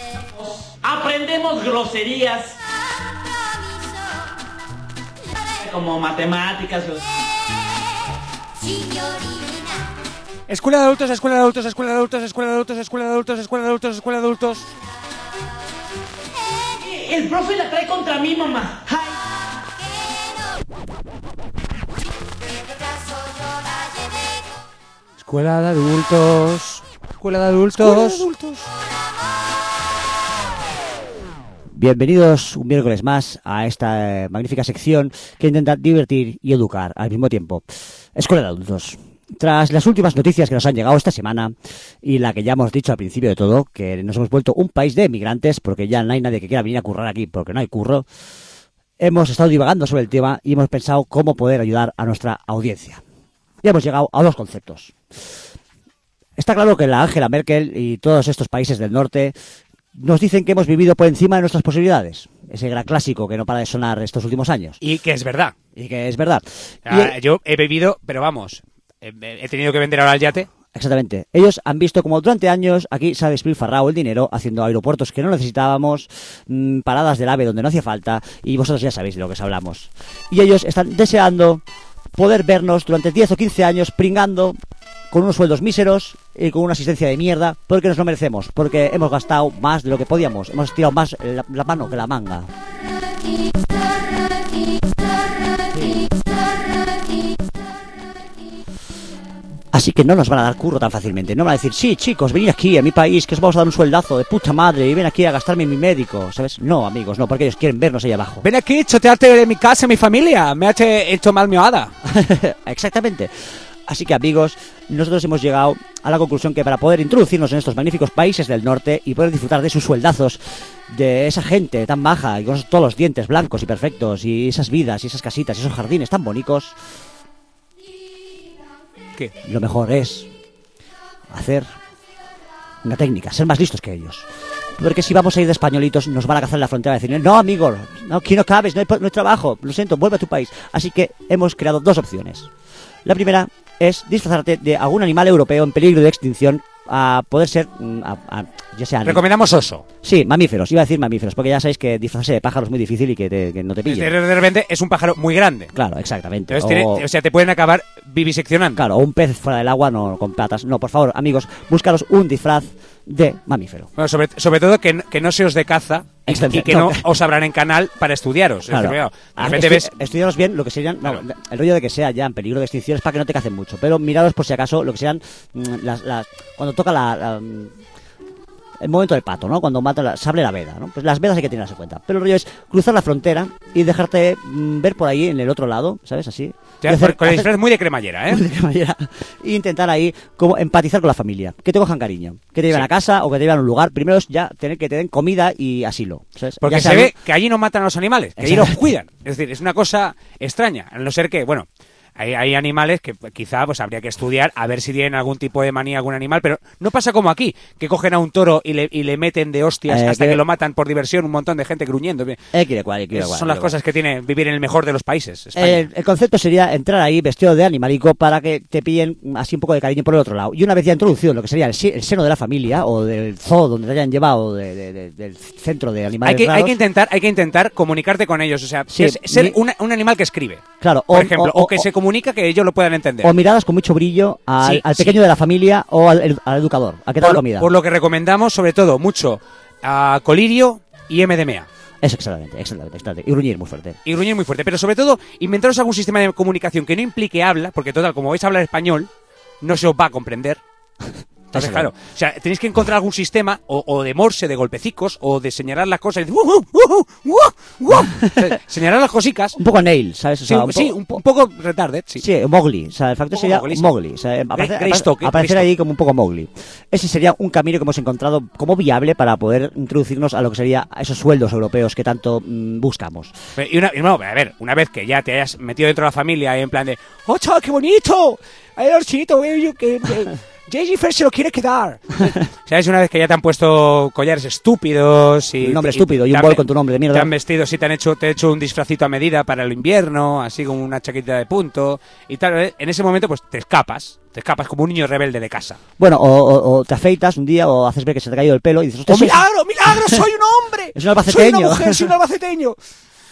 Aprendemos groserías. como matemáticas. Escuela de adultos, escuela de adultos, escuela de adultos, escuela de adultos, escuela de adultos, escuela de adultos, escuela de adultos. El profe la trae contra mí, mamá. Ay. Escuela de adultos, escuela de adultos. Bienvenidos un miércoles más a esta eh, magnífica sección que intenta divertir y educar al mismo tiempo. Escuela de adultos. Tras las últimas noticias que nos han llegado esta semana y la que ya hemos dicho al principio de todo, que nos hemos vuelto un país de emigrantes porque ya no hay nadie que quiera venir a currar aquí porque no hay curro, hemos estado divagando sobre el tema y hemos pensado cómo poder ayudar a nuestra audiencia. Y hemos llegado a dos conceptos. Está claro que la Angela Merkel y todos estos países del norte nos dicen que hemos vivido por encima de nuestras posibilidades. Ese gran clásico que no para de sonar estos últimos años. Y que es verdad. Y que es verdad. Ah, y... Yo he vivido, pero vamos, he, he tenido que vender ahora el yate. Exactamente. Ellos han visto como durante años aquí se ha despilfarrado el dinero haciendo aeropuertos que no necesitábamos, mmm, paradas del AVE donde no hacía falta, y vosotros ya sabéis de lo que os hablamos. Y ellos están deseando poder vernos durante diez o quince años pringando con unos sueldos míseros y con una asistencia de mierda, porque nos lo merecemos, porque hemos gastado más de lo que podíamos, hemos tirado más la, la mano que la manga. Así que no nos van a dar curro tan fácilmente. No van a decir, sí, chicos, venid aquí a mi país, que os vamos a dar un sueldazo de puta madre y ven aquí a gastarme en mi médico, ¿sabes? No, amigos, no, porque ellos quieren vernos ahí abajo. Ven aquí, chotearte de mi casa, mi familia, me ha hecho mal mi hada. Exactamente. Así que, amigos, nosotros hemos llegado a la conclusión que para poder introducirnos en estos magníficos países del norte y poder disfrutar de sus sueldazos, de esa gente tan baja y con todos los dientes blancos y perfectos y esas vidas y esas casitas y esos jardines tan bonitos, ¿qué? Lo mejor es hacer una técnica, ser más listos que ellos. Porque si vamos a ir de españolitos nos van a cazar en la frontera y decir, no, amigo, no, aquí no cabes, no hay, no hay trabajo, lo siento, vuelve a tu país. Así que hemos creado dos opciones. La primera es disfrazarte de algún animal europeo en peligro de extinción, a poder ser, a, a, ya sea... Recomendamos oso. Sí, mamíferos, iba a decir mamíferos, porque ya sabéis que disfrazarse de pájaro es muy difícil y que, te, que no te pillen. De, de repente es un pájaro muy grande. Claro, exactamente. Entonces, o... Tiene, o sea, te pueden acabar viviseccionando. Claro, o un pez fuera del agua, no con patas. No, por favor, amigos, búscaros un disfraz de mamífero. Bueno, sobre, sobre todo que, que no se os de caza y, y que no, no os abran en canal para estudiaros. Claro. Es decir, claro, estu ves... Estudiaros bien lo que serían... Claro. No, el rollo de que sea ya en peligro de extinción es para que no te cacen mucho. Pero miraros por si acaso lo que sean las, las, cuando toca la... la el momento del pato, ¿no? Cuando mata la, sable la veda, ¿no? Pues las vedas hay que tenerlas en cuenta. Pero el rollo es cruzar la frontera y dejarte mmm, ver por ahí en el otro lado, ¿sabes? Así. Ya, hacer, con el disfraz muy de cremallera, ¿eh? Muy de cremallera. E intentar ahí como empatizar con la familia. Que te cojan cariño. Que te lleven sí. a casa o que te lleven a un lugar. Primero es ya tener que te den comida y asilo, ¿sabes? Porque ya se ve que allí no matan a los animales, que allí los cuidan. Es decir, es una cosa extraña. A no ser que, bueno... Hay, hay animales que quizá pues habría que estudiar a ver si tienen algún tipo de manía algún animal, pero no pasa como aquí, que cogen a un toro y le, y le meten de hostias eh, hasta que... que lo matan por diversión, un montón de gente gruñendo. Eh, quiere cual, quiere cual, son las cosas que tiene vivir en el mejor de los países, España. Eh, el concepto sería entrar ahí vestido de animalico para que te pillen así un poco de cariño por el otro lado. Y una vez ya introducido en lo que sería el, el seno de la familia o del zoo donde te hayan llevado de, de, de, del centro de animales hay que, raros, hay que intentar hay que intentar comunicarte con ellos, o sea, sí, es, ser mi... una, un animal que escribe. Claro, por o, ejemplo, o, o, o que o, se comunica que ellos lo puedan entender. O miradas con mucho brillo al, sí, al pequeño sí. de la familia o al, al educador, al que te da la comida. Por lo que recomendamos, sobre todo, mucho a colirio y M D M A. Eso, exactamente, exactamente, exactamente. Y gruñir muy fuerte. Y gruñir muy fuerte. Pero sobre todo, inventaros algún sistema de comunicación que no implique habla, porque total, como vais a hablar español, no se os va a comprender. Entonces, claro, o sea, tenéis que encontrar algún sistema o, o de morse, de golpecicos, o de señalar las cosas y decir, uh, uh, uh, uh, uh, uh. señalar las cosicas. Un poco nail, ¿sabes? O sea, sí, un, sí, un, un poco retarded, sí. Sí, Mowgli, o sea, el factor sería Mowgli, sí. Mowgli, o sea, aparecer, aparecer, aparecer ahí como un poco Mowgli. Ese sería un camino que hemos encontrado como viable para poder introducirnos a lo que sería a esos sueldos europeos que tanto mmm, buscamos. Y una, y no, a ver, una vez que ya te hayas metido dentro de la familia en plan de, ¡oh, chaval, qué bonito! ¡Ay, Orchito, que... que Jennifer se lo quiere quedar. ¿Sabes? Una vez que ya te han puesto collares estúpidos y... Un nombre y, estúpido y, y un bol con tu nombre de mierda. Te han vestido, sí, te han hecho, te han hecho un disfrazito a medida para el invierno, así como una chaqueta de punto y tal. En ese momento, pues, te escapas. Te escapas como un niño rebelde de casa. Bueno, o, o, o te afeitas un día o haces ver que se te ha caído el pelo y dices... ¡Oh, milagro, milagro! ¡Soy un hombre! ¡Es un albaceteño! ¡Soy una mujer, soy un albaceteño!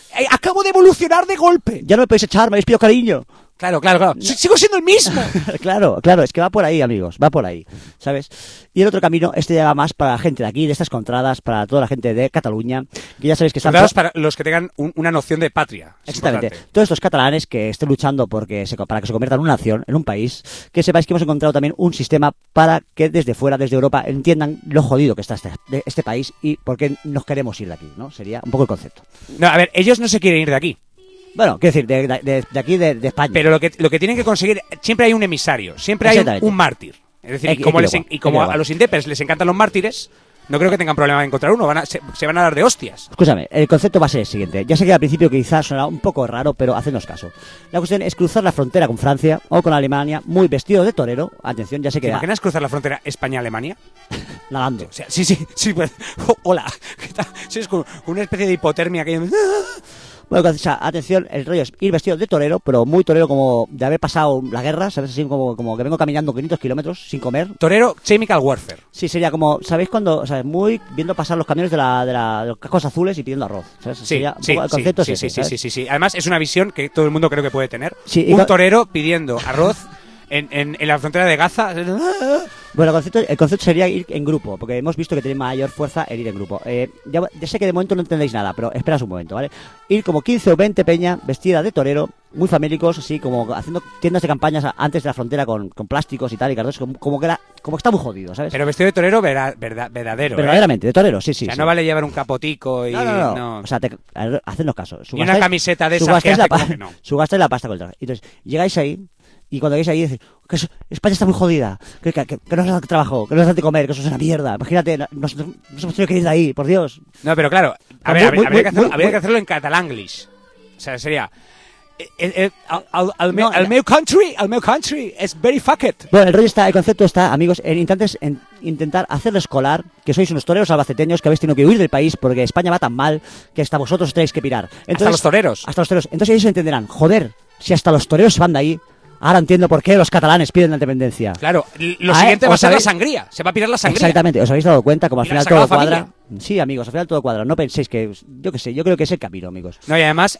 eh, acabo de evolucionar de golpe. Ya no me podéis echar, me habéis pedido cariño. Claro, claro, claro. S- Sigo siendo el mismo. Claro, claro, es que va por ahí, amigos, va por ahí, ¿sabes? Y el otro camino, este ya va más para la gente de aquí, de estas contradas, para toda la gente de Cataluña, que ya sabéis que están... Soldados para los que tengan un- una noción de patria. Es Exactamente. importante. Todos estos catalanes que estén luchando porque se, para que se conviertan en una nación, en un país, que sepáis que hemos encontrado también un sistema para que desde fuera, desde Europa, entiendan lo jodido que está este, de este país y por qué nos queremos ir de aquí, ¿no? Sería un poco el concepto. No, a ver, ellos no se quieren ir de aquí. Bueno, quiero decir, de, de- de aquí, de, de España. Pero lo que, lo que tienen que conseguir, siempre hay un emisario, siempre hay un, Exactamente. un mártir. Es decir, y Equi- como, les en- equilibrio, y como a, equilibrio. a los indepes les encantan los mártires, no creo que tengan problema en encontrar uno, van a- se, se van a dar de hostias. Escúchame, el concepto va a ser el siguiente. Ya sé que al principio quizás sonará un poco raro, pero hacednos caso. La cuestión es cruzar la frontera con Francia o con Alemania muy vestido de torero. Atención, ya sé ¿Te que... imaginas cruzar la frontera España-Alemania? Nadando. O sea, sí, sí, sí, pues, oh, hola. ¿Qué tal? Sí, es como una especie de hipotermia que... Bueno, o sea, atención, el rollo es ir vestido de torero, pero muy torero como de haber pasado la guerra, ¿sabes? Así como, como que vengo caminando quinientos kilómetros sin comer. Torero Chemical Warfare. Sí, sería como, ¿sabéis cuando, o sea, muy viendo pasar los camiones de, la, de, la, de los cascos azules y pidiendo arroz? ¿Sabes? Sí, Sería un sí, poco el sí, concepto sí, es ese, sí, sí, ¿sabes? sí, sí, sí. Además, es una visión que todo el mundo creo que puede tener. Sí, y un co- torero pidiendo arroz en, en, en la frontera de Gaza. Bueno, el concepto, el concepto sería ir en grupo, porque hemos visto que tiene mayor fuerza el ir en grupo. Eh, ya, ya sé que de momento no entendéis nada, pero esperad un momento, ¿vale? Ir como quince o veinte peña vestida de torero, muy famélicos, así como haciendo tiendas de campañas a- antes de la frontera con, con plásticos y tal, y cardos, como, como que era, como que está muy jodido, ¿sabes? Pero vestido de torero vera- verda- verdadero. ¿eh? Verdaderamente, de torero, sí, sí. O sea, sí. no vale llevar un capotico y... No, no, no. no. O sea, te, a ver, hacednos caso. Y una camiseta de esas que gastáis hace la pa- como que no. Subgastáis la pasta con el traje. Entonces, llegáis ahí, y cuando llegáis ahí, decís que eso- España está muy jodida, que, que, que, que no os da trabajo, que no os da de comer, que eso es una mierda. Imagínate, nos, nos hemos tenido que ir de ahí, por Dios. No, pero claro, a Muy, ver, habría, muy, habría que, hacerlo, muy, habría muy- que hacerlo en catalanglish. O sea, sería... eh, eh, al, al, al, me- No, al la- meu country, al meu country, es very fucked. Bueno, el rollo está, el concepto está, amigos, en intentes en intentar hacerles colar que sois unos toreros albaceteños que habéis tenido que huir del país porque España va tan mal que hasta vosotros os tenéis que pirar. Entonces, los toreros. Hasta los toreros. Entonces ellos entenderán, joder, si hasta los toreros se van de ahí, ahora entiendo por qué los catalanes piden la independencia. Claro, l- lo Ah, siguiente ¿eh? va a ¿Os ser la habéis- sangría. Se va a pirar la sangría. Exactamente, os habéis dado cuenta como al Y la final todo Sagrada cuadra. Sí, amigos, al final todo cuadra. No penséis que, yo qué sé, yo creo que es el camino, amigos. No, y además,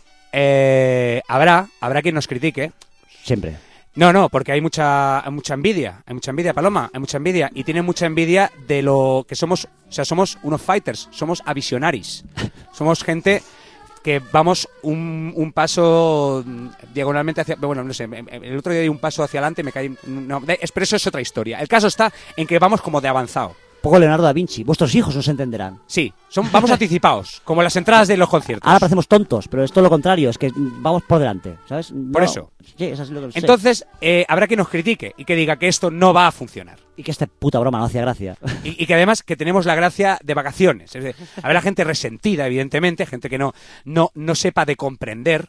eh, habrá, habrá quien nos critique. Siempre. No, no, porque hay mucha, hay mucha envidia, hay mucha envidia, Paloma, hay mucha envidia, y tiene mucha envidia de lo que somos, o sea, somos unos fighters, somos avisionaris, somos gente que vamos un, un paso mm, diagonalmente hacia, bueno, no sé, el otro día di un paso hacia adelante y me caí, no, de- pero eso es otra historia. El caso está en que vamos como de avanzado. Poco Leonardo da Vinci, vuestros hijos os entenderán. Sí, son, vamos anticipados, como las entradas de los conciertos. Ahora parecemos tontos, pero es todo lo contrario, es que vamos por delante, ¿sabes? Por No, eso. Sí, eso es lo que sé. Entonces, eh, habrá que nos critique y que diga que esto no va a funcionar. Y que esta puta broma no hacía gracia. Y, y que además que tenemos la gracia de vacaciones. Es decir, habrá gente resentida, evidentemente, gente que no, no, no sepa de comprender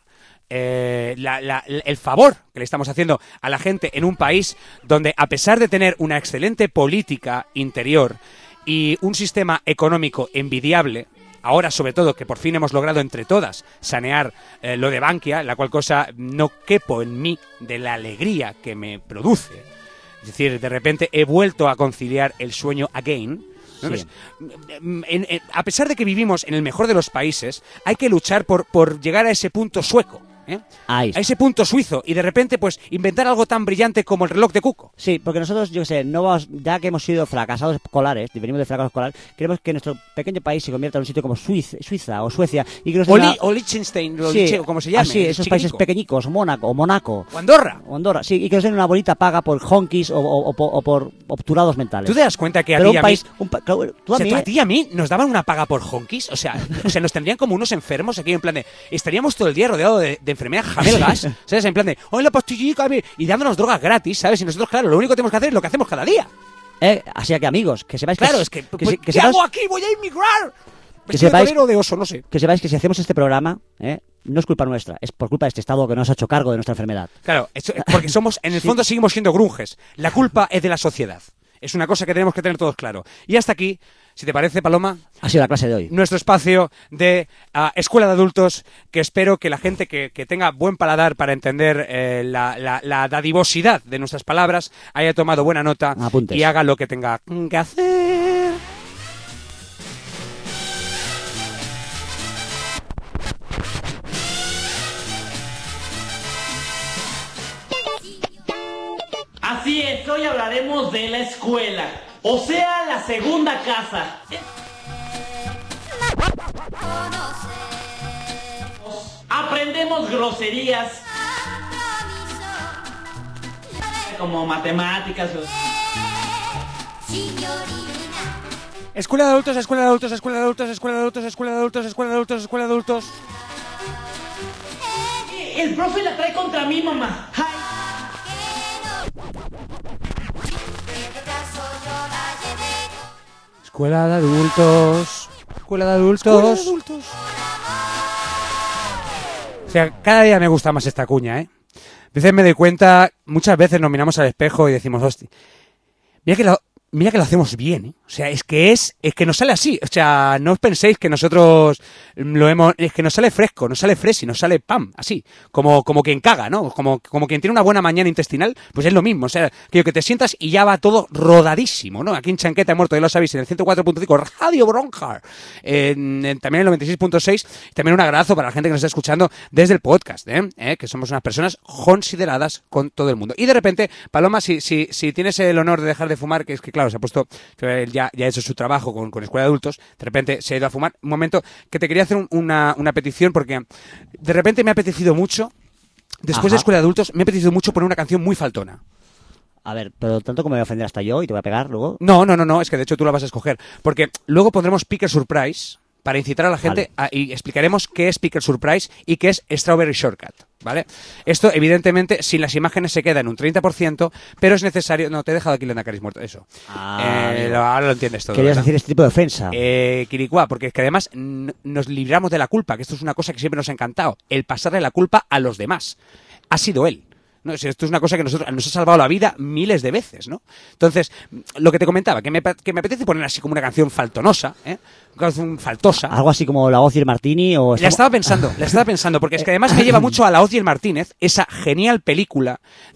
eh, la- la- el favor que le estamos haciendo a la gente en un país donde, a pesar de tener una excelente política interior y un sistema económico envidiable, ahora sobre todo que por fin hemos logrado entre todas sanear eh, lo de Bankia, la cual cosa no quepo en mí de la alegría que me produce. Es decir, de repente he vuelto a conciliar el sueño again. ¿no? Sí. Pues, en- en- a pesar de que vivimos en el mejor de los países, hay que luchar por, por llegar a ese punto sueco. ¿eh? Ahí A ese punto suizo y de repente pues inventar algo tan brillante como el reloj de Cuco. Sí, porque nosotros, yo qué sé, no vamos, ya que hemos sido fracasados escolares, venimos de fracaso escolar, queremos que nuestro pequeño país se convierta en un sitio como Suiza, Suiza o Suecia y que nos dé O, una- Li- o Liechtenstein, o Sí, Liche- o como se llame. así, el esos chiquitico. países pequeñicos, Mónaco o Monaco. O Andorra. O Andorra, sí, y que nos den una bonita paga por honkis o, o- o po- o por obturados mentales. ¿Tú te das cuenta que a Pero ti y un a país, mí... un pa- claro, tú O a sea, mí, tú a ti y a mí nos daban una paga por honkis, o sea, o sea, nos tendrían como unos enfermos aquí en plan de, estaríamos todo el día rodeados de, de enfermedades jamelgas, ¿sabes? En plan de, hoy la pastillica, ve", y dándonos drogas gratis, ¿sabes? Y nosotros, claro, lo único que tenemos que hacer es lo que hacemos cada día. eh, así que amigos, que sepáis Claro, que, es que, que, pues, se- que ¿qué sepáis, hago aquí? Voy a inmigrar. Que Vestido de sepáis- torero o de oso, no sé. que sepáis que si hacemos este programa, eh, no es culpa nuestra, es por culpa de este Estado que nos ha hecho cargo de nuestra enfermedad. Claro, eso- porque somos, en el fondo seguimos siendo grunges. La culpa es de la sociedad. Es una cosa que tenemos que tener todos claro. Y hasta aquí, si te parece, Paloma, Ha sido la clase de hoy. nuestro espacio de ah, escuela de adultos, que espero que la gente que, que tenga buen paladar para entender eh, la, la- la dadivosidad de nuestras palabras haya tomado buena nota Apuntes. y haga lo que tenga que hacer. Así es, hoy hablaremos de la escuela, o sea, la segunda casa. Aprendemos groserías como matemáticas. Escuela de adultos, escuela de adultos, escuela de adultos, escuela de adultos, escuela de adultos, escuela de adultos, escuela de adultos. El profe la trae contra mí, mamá. Ay. Escuela de adultos, escuela de adultos. Escuela de adultos. O sea, cada día me gusta más esta cuña, ¿eh? A veces me doy cuenta, muchas veces nos miramos al espejo y decimos, hostia, mira que lo, mira que lo hacemos bien, ¿eh? O sea, es que es, es que nos sale así. O sea, no os penséis que nosotros lo hemos, es que nos sale fresco, nos sale fresi, nos sale pam, así, como, como quien caga, ¿no? Como, como quien tiene una buena mañana intestinal, pues es lo mismo. O sea, que, que te sientas y ya va todo rodadísimo, ¿no? Aquí en Chanqueta Muerto, ya lo sabéis, en el ciento cuatro punto cinco, Radio Bronjar, en, en, también en el noventa y seis punto seis, también un abrazo para la gente que nos está escuchando desde el podcast, ¿eh? ¿Eh? Que somos unas personas consideradas con todo el mundo. Y de repente, Paloma, si, si, si tienes el honor de dejar de fumar, que es que claro, se ha puesto, que ya, ya ha hecho su trabajo con, con Escuela de Adultos, de repente se ha ido a fumar. Un momento, que te quería hacer un, una, una petición, porque de repente me ha apetecido mucho, después Ajá. de Escuela de Adultos, me ha apetecido mucho poner una canción muy faltona. A ver, pero tanto como me voy a ofender hasta yo y te voy a pegar luego. No, no, no, no, es que de hecho tú la vas a escoger. Porque luego pondremos Picker Surprise para incitar a la gente Vale. a- y explicaremos qué es Picker Surprise y qué es Strawberry Shortcut, ¿vale? Esto, evidentemente, sin las imágenes se queda en un treinta por ciento, pero es necesario... No, te he dejado aquí Lendacaris muerto, eso. Ah, Eh, amigo. lo- ahora lo entiendes todo, Querías ¿verdad? decir este tipo de ofensa. Eh, Quiricuá, porque es que además n- nos libramos de la culpa, que esto es una cosa que siempre nos ha encantado, el pasarle la culpa a los demás. Ha sido él. No, si esto es una cosa que nosotros, nos ha salvado la vida miles de veces, ¿no? Entonces, lo que te comentaba, que me, pa- que me apetece poner así como una canción faltonosa, ¿eh? Una canción faltosa. Algo así como la voz y el Martini o... La estaba pensando, la estaba pensando, porque es que además me lleva mucho a La Hoz y el Martínez, esa genial película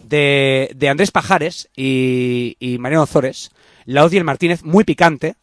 de, de Andrés Pajares y, y Mariano Ozores, La Hoz y el Martínez, muy picante,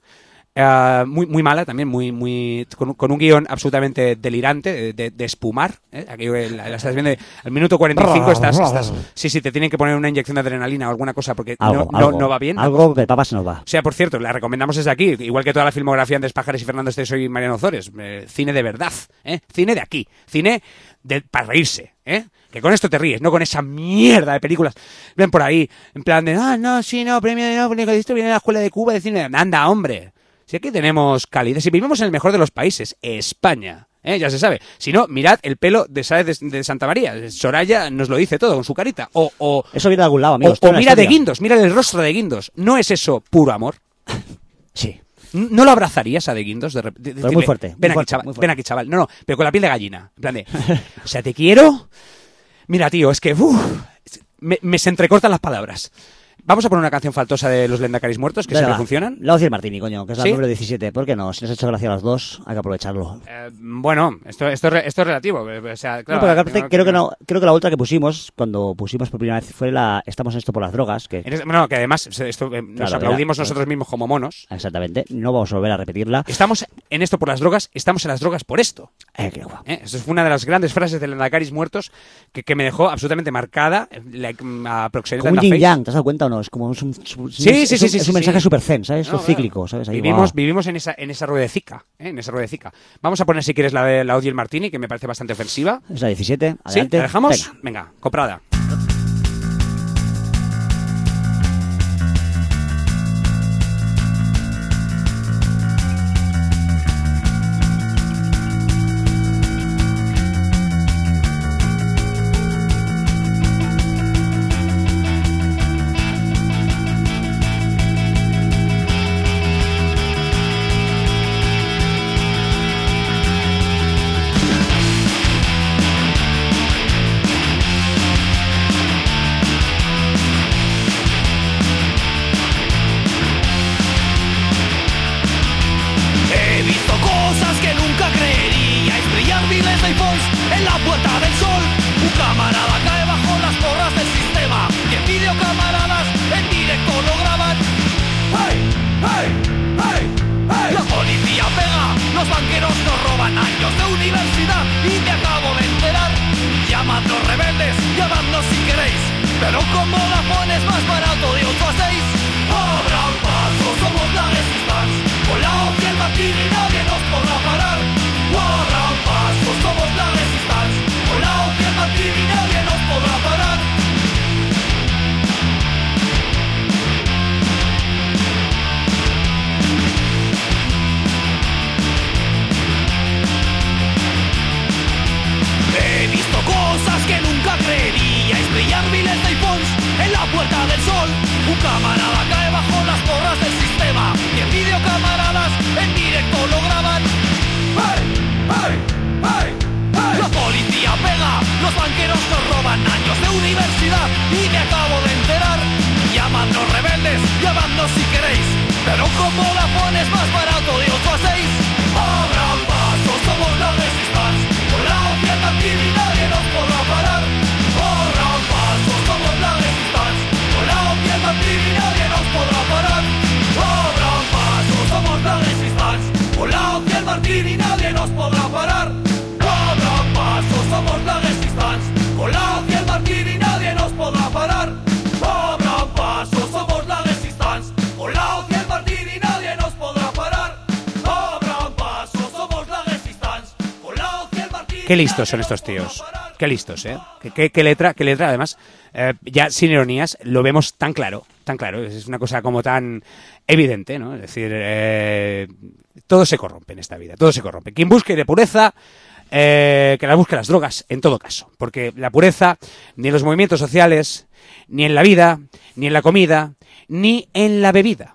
eh, muy, muy mala también, muy, muy, con, un- con un guión absolutamente delirante, de, de- de espumar, ¿eh? Aquello que la, la estás viendo al minuto cuarenta y cinco, estás, estás, sí, sí, te tienen que poner una inyección de adrenalina o alguna cosa, porque Algo, no, algo, no, no va bien. Algo que el papá se nos va. O sea, por cierto, la recomendamos desde aquí, igual que toda la filmografía de Andrés Pájares y Fernando Esteso y Mariano Ozores. Eh, cine de verdad, ¿eh? Cine de aquí, cine de, para reírse, ¿eh? Que con esto te ríes, no con esa mierda de películas. Ven por ahí, en plan de, ah, no, sí, no, premio de no, porque esto viene de la Escuela de Cuba de cine. Anda, hombre. Si aquí tenemos calidad, si vivimos en el mejor de los países, España. ¿Eh? Ya se sabe. Si no, mirad el pelo de Sáez de, de Santa María. Soraya nos lo dice todo con su carita. O, o, Eso viene de algún lado, amigo. o, esto es o una mira de historia. Guindos, mira el rostro de Guindos. ¿No es eso puro amor? Sí. N- ¿No lo abrazarías a de Guindos? De, rep- de- Pero muy decirle, fuerte, muy Ven aquí, fuerte, chaval. muy fuerte. Ven aquí, chaval. No, no, pero con la piel de gallina. En plan de, o sea, te quiero. Mira, tío, es que uf, me, me se entrecortan las palabras. Vamos a poner una canción faltosa de los Lendacaris muertos, que Venga, siempre va. funcionan. La Hoz y el Martini, coño, que es la ¿Sí? número diecisiete. ¿Por qué no? Si nos ha hecho gracia a las dos, hay que aprovecharlo. Eh, bueno, esto, esto, es re- esto es relativo. eh, O sea, claro, no, pero aparte, tengo creo que no, creo que la otra que pusimos, cuando pusimos por primera vez, fue la Estamos en esto por las drogas, que En este- Bueno, que además se- esto, eh, nos Claro, aplaudimos era- nosotros mismos como monos. exactamente, no vamos a volver a repetirla. Estamos en esto por las drogas, estamos en las drogas por esto. Eh, qué guapo. ¿Eh? Eso fue una de las grandes frases de Lendacaris muertos que, que me dejó absolutamente marcada. Like, a proxeneta Como en un la yin face. yang, ¿te has dado cuenta o no? Es como un, un- un- Sí, es, sí, es sí, un, sí, es sí, un mensaje sí. súper zen, ¿sabes? No, Lo cíclico, ¿sabes? Ahí, Vivimos, guau. vivimos en esa, en esa ruedecica, ¿eh? En esa ruedecica. Vamos a poner, si quieres, la de la Hoz y el Martini, que me parece bastante ofensiva. Es la diecisiete, ¿Sí? adelante. ¿La dejamos? Venga. Venga, comprada. Thank pero con Vodafone es más barato de ocho a seis. Abran paso, somos la Resistance, con la opción Martín y nadie nos podrá parar. Abran paso, somos la Resistance, con la opción Martín y nadie nos podrá parar. He visto cosas que nunca creeríais, brillar miles de iPhones en la Puerta del Sol. Un camarada cae bajo las porras del sistema y en vídeo camaradas en directo lo graban. ¡Hey! ¡Hey! ¡Hey! ¡Hey! La policía pega, los banqueros nos roban años de universidad y me acabo de enterar. Llamadnos rebeldes, llamadnos si queréis, pero con Vodafone es más barato de ocho a seis. Abran paso, somos la Resistance, con la opción Martín y nadie nos podrá parar. Abran paso, somos la Resistance, con la opción Martín y nadie nos podrá parar. Abran paso, somos la Resistance, con la opción Martín y nadie nos podrá parar. Abran paso, somos la Resistance, con la opción Martín y nadie nos podrá parar. Abran paso, somos la Resistance, con la opción Martín y nadie nos podrá parar. Abran paso, somos la Resistance, con la opción Martín. Qué listos son estos tíos. Qué listos, ¿eh? Qué, qué, qué letra, qué letra, además. Eh, ya sin ironías, lo vemos tan claro, tan claro. Es una cosa como tan evidente, ¿no? Es decir, eh, todo se corrompe en esta vida, todo se corrompe. Quien busque de pureza, eh, que la busque las drogas, en todo caso. Porque la pureza, ni en los movimientos sociales, ni en la vida, ni en la comida, ni en la bebida.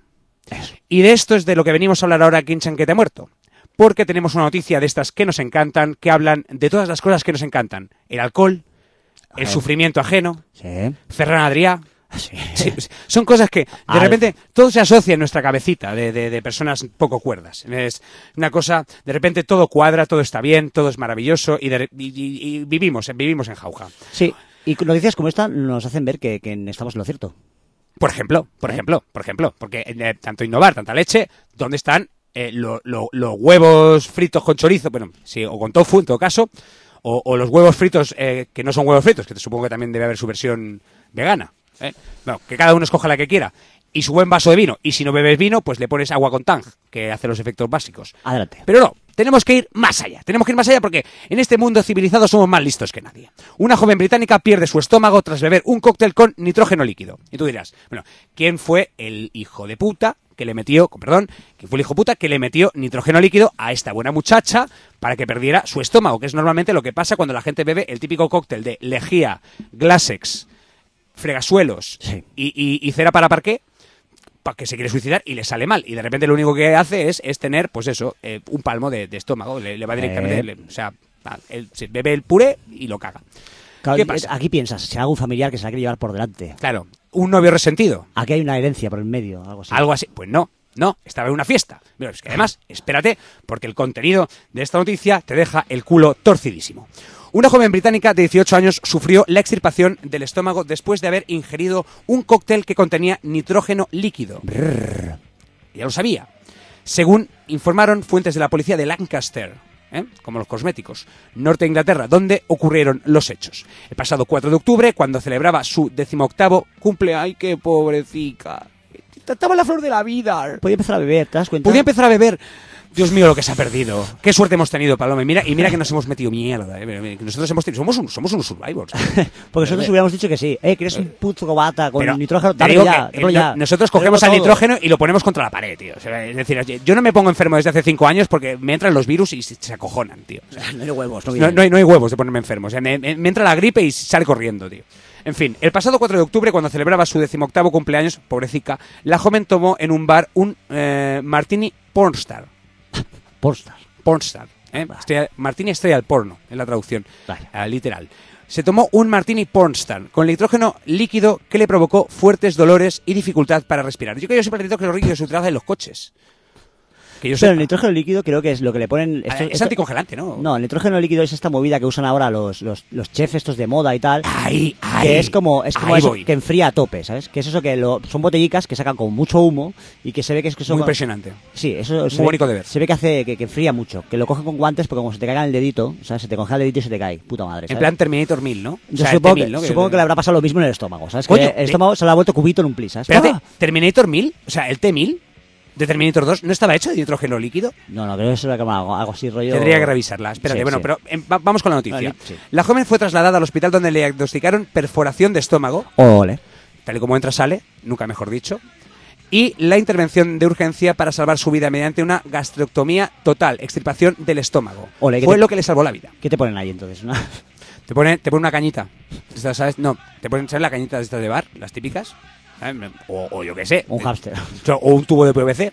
Y de esto es de lo que venimos a hablar ahora aquí en Chanquete Muerto. Porque tenemos una noticia de estas que nos encantan, que hablan de todas las cosas que nos encantan. El alcohol, el Ajá. sufrimiento ajeno, Sí. Ferran Adrià. Sí. Sí, son cosas que de Al- repente todo se asocia en nuestra cabecita de, de, de personas poco cuerdas. Es una cosa, de repente todo cuadra, todo está bien, todo es maravilloso y, de- y- y- y vivimos, vivimos en jauja. Sí, y noticias como esta nos hacen ver que, que estamos en lo cierto. Por ejemplo, por ejemplo, por ejemplo, porque eh, tanto innovar, tanta leche, ¿dónde están eh, lo- lo- los huevos fritos con chorizo? Bueno, sí, o con tofu en todo caso, o, o los huevos fritos eh, que no son huevos fritos, que te supongo que también debe haber su versión vegana. ¿eh? Bueno, que cada uno escoja la que quiera. Y su buen vaso de vino. Y si no bebes vino, pues le pones agua con tang, que hace los efectos básicos. Adelante. Pero no, tenemos que ir más allá. Tenemos que ir más allá porque en este mundo civilizado somos más listos que nadie. Una joven británica pierde su estómago tras beber un cóctel con nitrógeno líquido. Y tú dirás, bueno, ¿quién fue el hijo de puta que le metió, con perdón, quién fue el hijo puta que le metió nitrógeno líquido a esta buena muchacha para que perdiera su estómago? Que es normalmente lo que pasa cuando la gente bebe el típico cóctel de lejía, Glasex, fregasuelos Sí. y, y- y cera para parqué, pa- que se quiere suicidar y le sale mal. Y de repente lo único que hace es, es tener, pues eso, eh, un palmo de, de estómago. Le, le va directamente, Eh. le- o sea, va, él se bebe el puré y lo caga. Claro, ¿Qué y- pasa? Aquí piensas, si hay algún familiar que se la quiere llevar por delante. Claro, un novio resentido, Aquí hay una herencia por el medio, algo así. algo así. Pues no, no, estaba en una fiesta. Pero es que además, espérate, porque el contenido de esta noticia te deja el culo torcidísimo. Una joven británica de dieciocho años sufrió la extirpación del estómago después de haber ingerido un cóctel que contenía nitrógeno líquido. Ya lo sabía. Según informaron fuentes de la policía de Lancaster, ¿eh? como los cosméticos, norte de Inglaterra, donde ocurrieron los hechos. El pasado cuatro de octubre, cuando celebraba su decimoctavo cumple... ¡Ay, qué pobrecita! Estaba en la flor de la vida. Podía empezar a beber, ¿te das cuenta? Podía empezar a beber. Dios mío, lo que se ha perdido. Qué suerte hemos tenido, Paloma. Y mira, y mira que nos hemos metido mierda. ¿eh? Nosotros hemos tenido, somos, un, somos unos survivors. Porque nosotros hubiéramos dicho que sí. Eh, ¿quieres un puto cobata con Pero nitrógeno? te Dame digo ya, que, dame eh, ya. no- nosotros Te cogemos digo al todo. nitrógeno y lo ponemos contra la pared, tío. O sea, es decir, yo no me pongo enfermo desde hace cinco años porque me entran los virus y se, se acojonan, tío. O sea, No hay huevos, no no, vienen. no hay, no hay huevos de ponerme enfermo. O sea, me, me- me entra la gripe y sale corriendo, tío. En fin, el pasado cuatro de octubre, cuando celebraba su decimoctavo cumpleaños, pobrecita, la joven tomó en un bar un eh, Martini Pornstar. Pornstar. Pornstar. ¿eh? Estrella- Martini estrella del porno, en la traducción Vale. eh, literal. Se tomó un Martini Pornstar con nitrógeno líquido que le provocó fuertes dolores y dificultad para respirar. Yo creo que yo siempre he dicho que los líquidos se utilizan en los coches. Que yo Pero sepa. el nitrógeno líquido creo que es lo que le ponen... Ah, es anticongelante, ¿no? No, el nitrógeno líquido es esta movida que usan ahora los, los, los chefs estos de moda y tal. Ahí, ahí. Que es como, es como Ahí eso, voy. que enfría a tope, ¿sabes? Que es eso que lo, son botellicas que sacan con mucho humo y que se ve que es que son... Muy impresionante. Sí, eso se Muy ve, bonito de ver. Se ve que hace que, que enfría mucho. Que lo cogen con guantes porque como se te caiga en el dedito, ¿sabes? Se te congela el dedito y se te cae. Puta madre, ¿sabes? En plan Terminator mil, ¿no? Yo O sea, el supongo, T que, mil, ¿no? supongo que le habrá pasado lo mismo en el estómago, ¿sabes? Coño, que el estómago se le ha vuelto cubito en un plis, ¿sabes? Espérate, ¡Ah! Terminator mil, o sea, el T mil de Terminator dos, ¿no estaba hecho de nitrógeno líquido? No, no, creo que eso era como algo, algo así rollo... Tendría que revisarla. Espérate, Sí, bueno, sí. pero em, va- vamos con la noticia. Vale, sí. La joven fue trasladada al hospital donde le diagnosticaron perforación de estómago, Ole. tal y como entra sale, nunca mejor dicho, y la intervención de urgencia para salvar su vida mediante una gastrectomía total, extirpación del estómago. Ole, ¿qué Fue te- lo que le salvó la vida. ¿Qué te ponen ahí entonces? ¿No? Te pone, te pone una cañita. Estas, ¿sabes? No, te ponen, ¿sabes la cañita de estas de bar? Las típicas. ¿Sabes? O, o yo qué sé. Un hámster. O un tubo de P V C.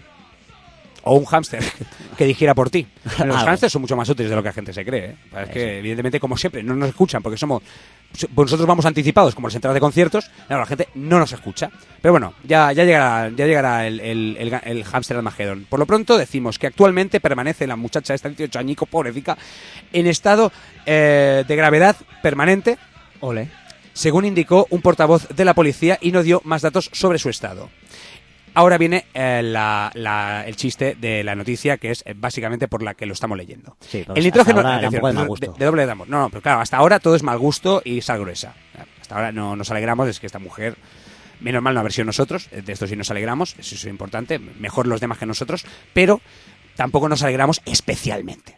O un hámster que dijera por ti. Los Ah, hámsters son mucho más útiles de lo que la gente se cree. ¿eh? Es que, Sí. evidentemente, como siempre, no nos escuchan porque somos. Pues nosotros vamos anticipados como las entradas de conciertos. Claro, la gente no nos escucha. Pero bueno, ya, ya llegará, ya llegará el, el, el, el hámster Armagedón. Por lo pronto, decimos que actualmente permanece la muchacha, esta dieciocho añico, pobrecita, en estado eh, de gravedad permanente. Ole. Según indicó un portavoz de la policía y no dio más datos sobre su estado. Ahora viene eh, la- la- el chiste de la noticia, que es eh, básicamente por la que lo estamos leyendo. Sí, pero El nitrógeno hasta ahora es decir, tampoco es mal de, gusto. de doble de amor. No, no, pero claro, hasta ahora todo es mal gusto y sal gruesa. Hasta ahora no nos alegramos, es que esta mujer, menos mal no haber sido nosotros, de esto sí nos alegramos, eso es importante, mejor los demás que nosotros, pero tampoco nos alegramos especialmente.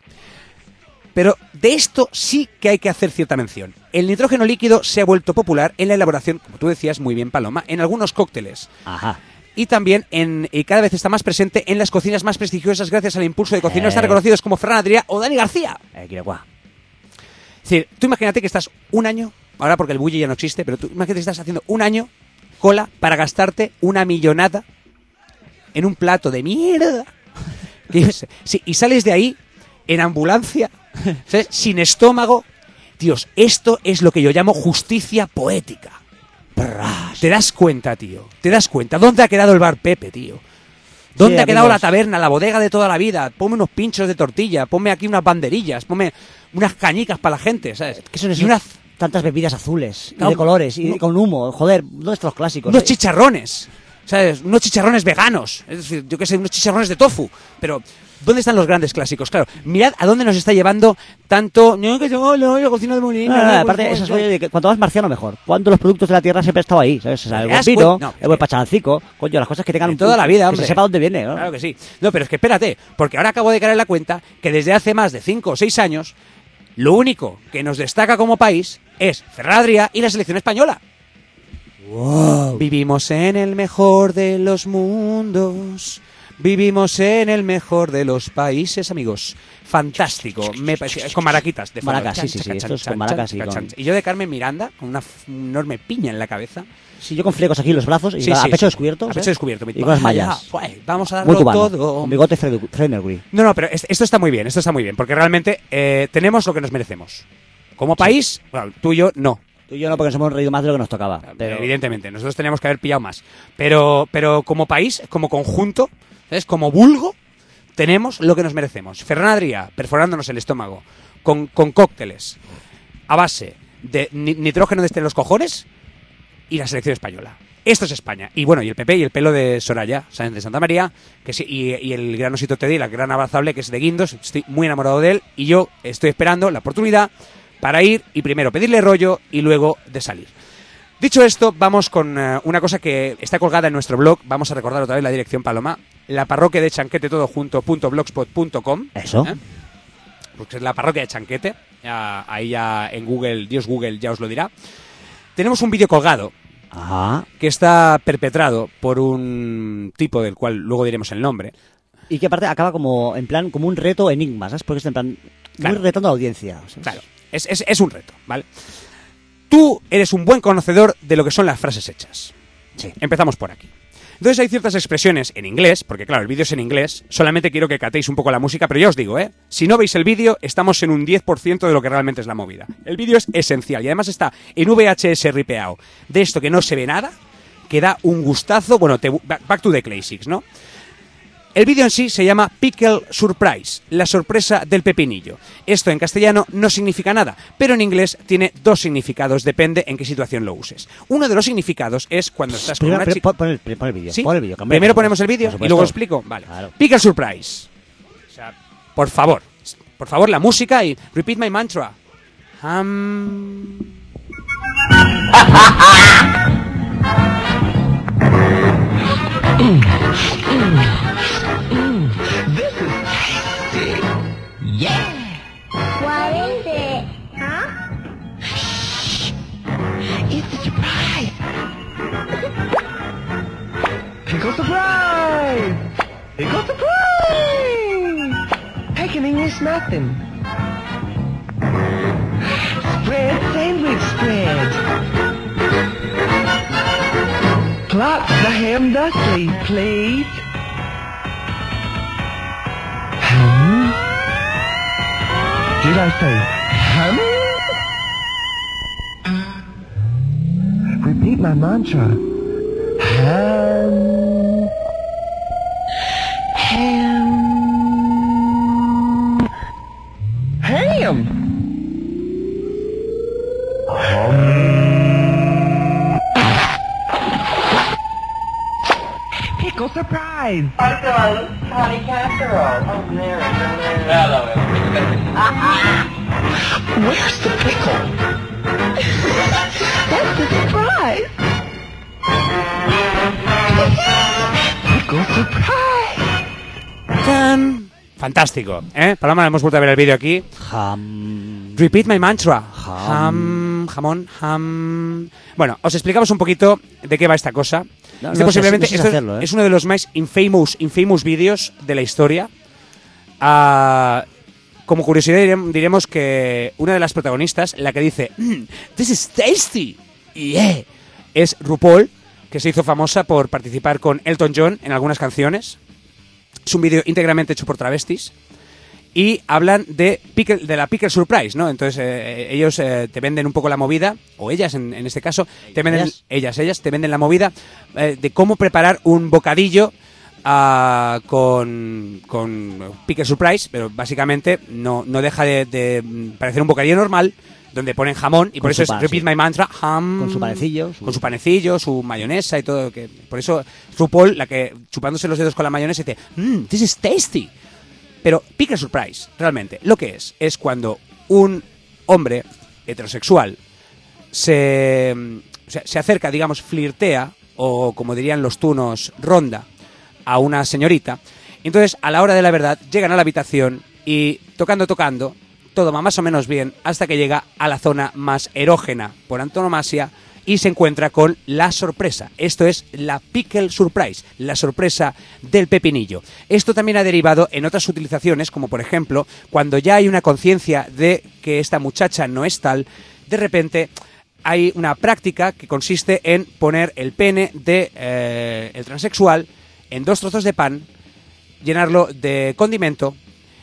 Pero de esto sí que hay que hacer cierta mención. El nitrógeno líquido se ha vuelto popular en la elaboración, como tú decías muy bien, Paloma, en algunos cócteles. Ajá. Y también en, y cada vez está más presente en las cocinas más prestigiosas gracias al impulso de cocineros tan Eh. reconocidos como Ferran Adrià o Dani García. Eh, quiero guau. Es decir, tú imagínate que estás un año, ahora porque el bully ya no existe, pero tú imagínate que estás haciendo un año cola para gastarte una millonada en un plato de mierda. Que yo sé, sí, y sales de ahí en ambulancia, ¿sabes? Sin estómago. Dios, esto es lo que yo llamo justicia poética. Te das cuenta, tío. Te das cuenta. ¿Dónde ha quedado el bar Pepe, tío? ¿Dónde Sí, ha quedado amigos. la taberna, la bodega de toda la vida? Ponme unos pinchos de tortilla, ponme aquí unas banderillas, ponme unas cañicas para la gente, ¿sabes? ¿Qué son Y esos? unas- Tantas bebidas azules, y No, de colores, y no. con humo. Joder, ¿dónde están los clásicos? unos eh? chicharrones, ¿sabes? Unos chicharrones veganos. Es decir, yo qué sé, unos chicharrones de tofu. Pero, ¿dónde están los grandes clásicos? Claro, mirad a dónde nos está llevando tanto... No, que yo, no, yo cocino de molina. No, no, no, no, aparte, pues, esas pues, rollo de que cuanto más marciano mejor. Cuando los productos de la tierra siempre han estado ahí, ¿sabes? O sea, el ¿Te das buen vino, cuenta? No, es el buen que- pachalancico, coño, las cosas que tengan de un toda la vida, que hombre. se sepa dónde viene, ¿no? Claro que sí. No, pero es que espérate, porque ahora acabo de caer en la cuenta que desde hace más de cinco o seis años, lo único que nos destaca como país es Ferran Adrià y la selección española. Vivimos en el mejor de los mundos. Vivimos en el mejor de los países, amigos. Fantástico. Me parece- con maraquitas de fondo. Maracas, sí, Chan, sí, sí, chan, esto es chan, con maracas chan, y chan, con- chan. Y yo de Carmen Miranda, con una f- enorme piña en la cabeza. Sí, yo con flecos aquí en los brazos y Sí, a sí, pecho sí. descubierto. A ¿sabes? pecho descubierto. Y con las mallas. Ah, ya, vamos a Muy darlo cubano. todo. Con bigote Fred- Fred Mercury. No, no, pero es- esto está muy bien, esto está muy bien, porque realmente eh, tenemos lo que nos merecemos. Como país, bueno, tú y yo no. Tú y yo no, porque nos hemos reído más de lo que nos tocaba. Pero... Evidentemente, nosotros teníamos que haber pillado más. Pero, pero como país, como conjunto, ¿sabes? Como vulgo, tenemos lo que nos merecemos. Ferran Adrià perforándonos el estómago con, con cócteles a base de ni- nitrógeno desde los cojones y la selección española. Esto es España. Y bueno, y el P P y el pelo de Soraya, ¿sabes? De Santa María, que sí, y, y el gran osito Teddy, la gran abrazable que es de Guindos. Estoy muy enamorado de él y yo estoy esperando la oportunidad para ir y primero pedirle rollo y luego de salir. Dicho esto, vamos con eh, una cosa que está colgada en nuestro blog. Vamos a recordar otra vez la dirección, Paloma. La parroquia de Chanquete todo junto punto blogspot punto com. Eso. ¿Eh? Porque es la parroquia de Chanquete. Ya, ahí ya en Google, Dios Google ya os lo dirá. Tenemos un vídeo colgado Ajá. que está perpetrado por un tipo del cual luego diremos el nombre. Y que aparte acaba como, en plan, como un reto enigma, ¿sabes? Porque está en plan, Claro. muy retando a la audiencia. ¿sabes? Claro, es, es, es un reto, ¿vale? Tú eres un buen conocedor de lo que son las frases hechas. Sí. Empezamos por aquí. Entonces hay ciertas expresiones en inglés, porque claro, el vídeo es en inglés, solamente quiero que catéis un poco la música, pero ya os digo, ¿eh? Si no veis el vídeo, estamos en un diez por ciento de lo que realmente es la movida. El vídeo es esencial y además está en V H S ripeado, de esto que no se ve nada, que da un gustazo, bueno, te, back to the classics, ¿no? El vídeo en sí se llama Pickle Surprise, la sorpresa del pepinillo. Esto en castellano no significa nada, pero en inglés tiene dos significados, depende en qué situación lo uses. Uno de los significados es cuando estás con Primero, una chica... pon, pon el, pon el vídeo. ¿Sí? Pon el vídeo, cambia, Primero por ponemos el vídeo por y luego lo supuesto. explico. Vale. Claro. Pickle Surprise. O sea, por favor, por favor la música y repeat my mantra. Um... This is tasty. Yeah. What is it? Huh? Shh. It's a surprise. Pickle surprise. Pickle surprise. Take an English muffin. Spread sandwich spread. Plot the ham dusty, please. Hum? Did I say hum? Repeat my mantra. Ham. Ham. Ham. Pickle surprise! Honey casserole. Oh, Mary, Mary. Where's the pickle? That's the surprise! Pickle surprise! ¡Tan! Fantástico, ¿eh? Paloma, hemos vuelto a ver el vídeo aquí. Ham. Repeat my mantra. Ham. Ham, jamón, ham. Bueno, os explicamos un poquito de qué va esta cosa. No, este no sé, posiblemente no sé esto hacerlo, ¿eh? es uno de los más infamous, infamous vídeos de la historia. Ah, como curiosidad direm- diremos que una de las protagonistas, la que dice mm, "This is tasty", yeah, es RuPaul, que se hizo famosa por participar con Elton John en algunas canciones. Es un vídeo íntegramente hecho por travestis y hablan de pickle, de la Pickle Surprise, ¿no? Entonces eh, ellos eh, te venden un poco la movida, o ellas en, en este caso, te venden, ¿Ellas? ellas, ellas te venden la movida eh, de cómo preparar un bocadillo ah, con, con Pickle Surprise, pero básicamente no, no deja de, de parecer un bocadillo normal, donde ponen jamón, y Con por eso su es pan, repeat sí. my mantra, ham, Con su panecillo, su- con su panecillo, su mayonesa y todo, que por eso RuPaul, la que chupándose los dedos con la mayonesa dice, mmm, this is tasty. Pero Pickle Surprise, realmente, lo que es, es cuando un hombre heterosexual se, o sea, se acerca, digamos, flirtea, o como dirían los tunos, ronda, a una señorita. Entonces, a la hora de la verdad, llegan a la habitación y, tocando, tocando, todo va más o menos bien hasta que llega a la zona más erógena por antonomasia y se encuentra con la sorpresa. Esto es la Pickle Surprise, la sorpresa del pepinillo. Esto también ha derivado en otras utilizaciones, como por ejemplo, cuando ya hay una conciencia de que esta muchacha no es tal, de repente hay una práctica que consiste en poner el pene de eh, el transexual en dos trozos de pan, llenarlo de condimento,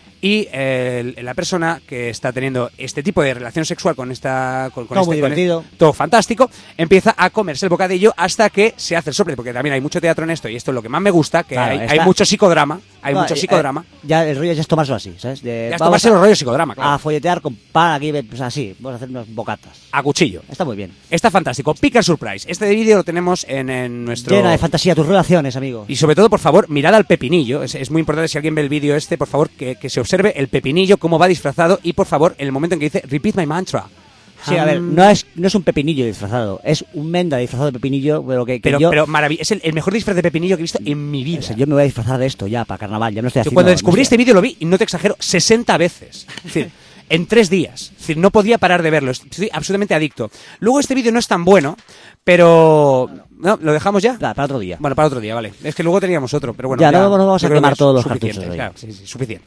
y eh, la persona que está teniendo este tipo de relación sexual con esta con, con Todo este, muy con divertido. el- todo fantástico, empieza a comerse el bocadillo hasta que se hace el sople, porque también hay mucho teatro en esto y esto es lo que más me gusta, que Claro, hay, está- hay mucho psicodrama, hay No, mucho eh, psicodrama. eh, ya el rollo ya es tomárselo así, ¿sabes? De, Ya es vamos tomarse a- los rollos psicodrama, claro. A folletear con pan aquí, pues así. Vamos a hacer unas bocatas. A cuchillo. Está muy bien. Está fantástico. Pickle Surprise. Este vídeo lo tenemos en, en nuestro... Llena de fantasía tus relaciones, amigo. Y sobre todo, por favor, mirad al pepinillo. Es, es muy importante, si alguien ve el vídeo este, por favor, que, que se observe el pepinillo, cómo va disfrazado, y por favor, en el momento en que dice repeat my mantra. Sí, a ver, no es, no es un pepinillo disfrazado, es un menda disfrazado de pepinillo, pero que, que Pero, yo... pero maravilloso. Es el, el mejor disfraz de pepinillo que he visto en mi vida. o sea, yo me voy a disfrazar de esto ya, para carnaval, ya no estoy Yo haciendo... cuando descubrí no este sé. vídeo lo vi, y no te exagero, sesenta veces. Es decir, en tres días. Es decir, no podía parar de verlo. Estoy absolutamente adicto. Luego este vídeo no es tan bueno, pero... ¿No? ¿Lo dejamos ya? Claro, para otro día. Bueno, para otro día, vale. Es que luego teníamos otro, pero bueno. Ya, no, no vamos yo a creo quemar que es todos los suficiente, cartuchos hoy. Claro, sí, sí, suficiente.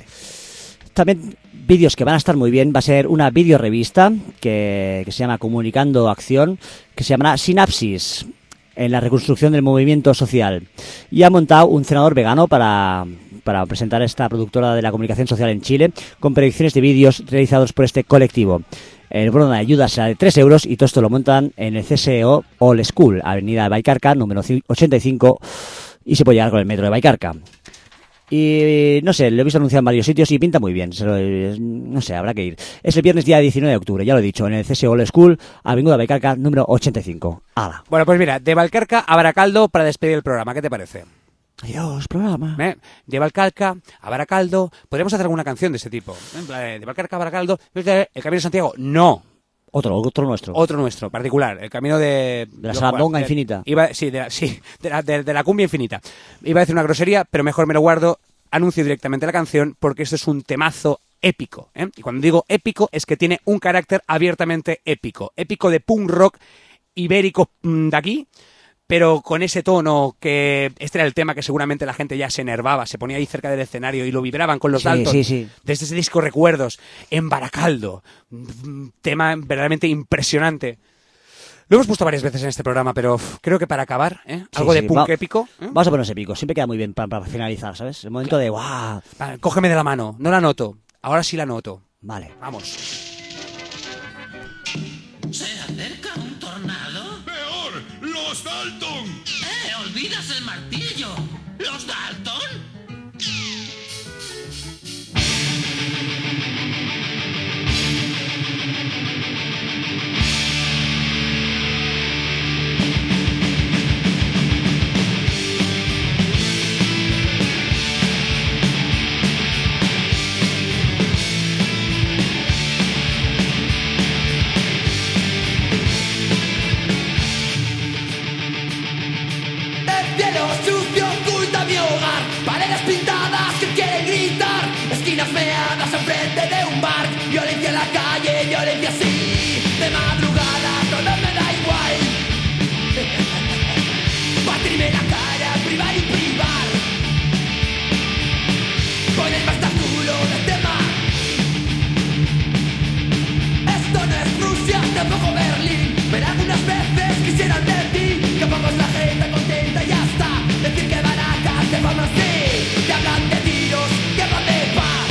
También vídeos que van a estar muy bien, va a ser una videorevista que, que se llama Comunicando Acción, que se llamará Sinapsis, en la reconstrucción del movimiento social. Y ha montado un senador vegano para, para presentar esta productora de la comunicación social en Chile, con predicciones de vídeos realizados por este colectivo. El bono de ayuda será de tres euros y todo esto lo montan en el C S E O All School, Avenida Baicarca, número ochenta y cinco, y se puede llegar con el metro de Baicarca. Y no sé, lo he visto anunciado en varios sitios y pinta muy bien. Se lo- no sé, habrá que ir. Es el viernes día diecinueve de octubre, ya lo he dicho, en el C S Old School, Avenida Becarca, número ochenta y cinco. ¡Hala! Bueno, pues mira, de Valcarca a Baracaldo para despedir el programa. ¿Qué te parece? Adiós, programa. ¿Eh? De Valcarca a Baracaldo. Podríamos hacer alguna canción de ese tipo. ¿eh? En plan, De Valcarca a Baracaldo. ¿El Camino de Santiago? No. Otro, otro nuestro. Otro nuestro, particular. El camino de... De la Sarandonga de- infinita. Iba, sí, de la, sí de, la, de- de la cumbia infinita. Iba a decir una grosería, pero mejor me lo guardo. Anuncio directamente la canción porque esto es un temazo épico. ¿eh? Y cuando digo épico es que tiene un carácter abiertamente épico. Épico de punk rock ibérico mm, de aquí, pero con ese tono que... Este era el tema que seguramente la gente ya se enervaba, se ponía ahí cerca del escenario y lo vibraban con los Sí, Dalton. sí, sí. Desde ese disco Recuerdos, en Baracaldo. Un tema verdaderamente impresionante. Lo hemos puesto varias veces en este programa, pero uf, creo que para acabar, ¿eh? Sí, Algo de sí, punk va- épico. ¿eh? Vamos a ponernos épico, siempre queda muy bien para, para finalizar, ¿sabes? El momento de ¡guau! Vale, cógeme de la mano, no la noto. Ahora sí la noto. Vale. Vamos. ¿Se acerca un tornado? ¡Peor! ¡Los Dalton! ¡Eh! ¡Olvidas el martillo! ¿Los Dalton? El cielo sucio oculta mi hogar, paredes pintadas que quieren gritar, esquinas meadas enfrente de un bar, violencia en la calle, violencia sí, de madrugada todo me da igual. Batirme la cara, privar y privar, ponerme hasta el culo del tema. Esto no es Rusia, tampoco Berlín, pero algunas veces quisieran de ti que pongamos la gente contenta y ya está. Decir que Baracas te fama así, te hablan de tiros, te hablan de paz.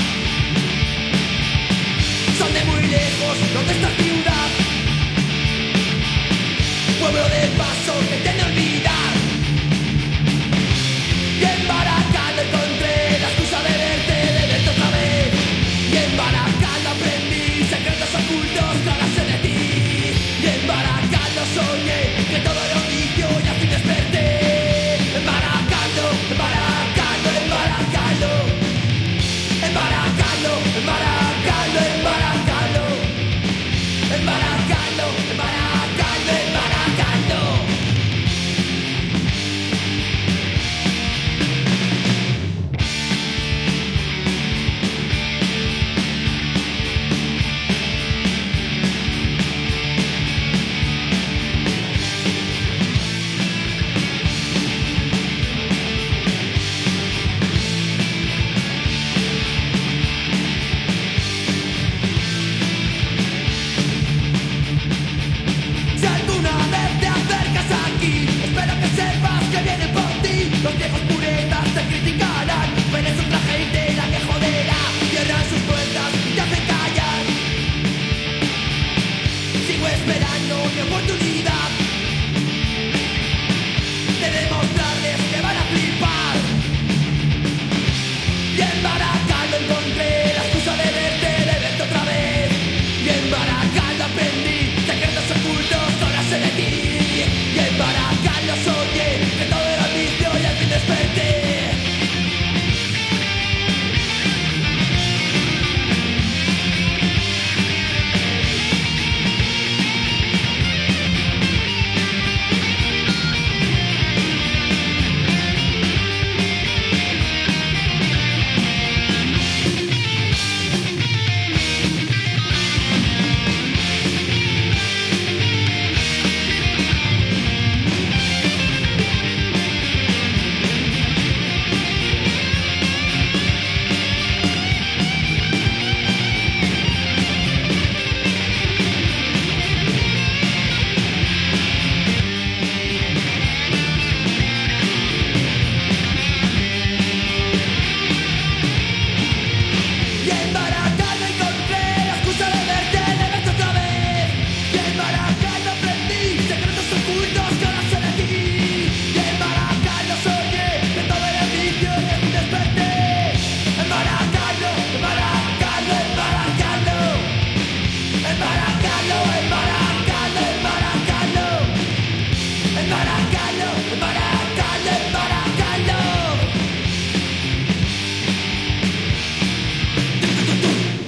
Son de muy lejos los de esta ciudad, pueblo de paso que tiene olvidar. Y en Baracaldo encontré la excusa de verte, de verte otra vez. Y en Baracaldo aprendí secretos ocultos que ahora sé de ti. Y en Baracaldo soñé que todo era un vicio y al fin desperté. En Baracaldo, en Baracaldo, en Baracaldo. En Baracaldo, en Baracaldo, en Baracaldo. En Baracaldo, en Baracaldo, en Baracaldo. Si alguna vez te acercas aquí, espero que sepas que viene por ti. Los viejos puretas te criticarán, pero es otra gente la que joderá. Cierran sus puertas y te hacen callar. Sigo esperando mi oportunidad de demostrarles que van a flipar. Y en Baracaldo encontré la excusa de verte, de verte otra vez. Y en Baracaldo aprendí secretos ocultos que ahora sé de ti. Y en Baracaldo soñé que todo era vicio y al fin desperté.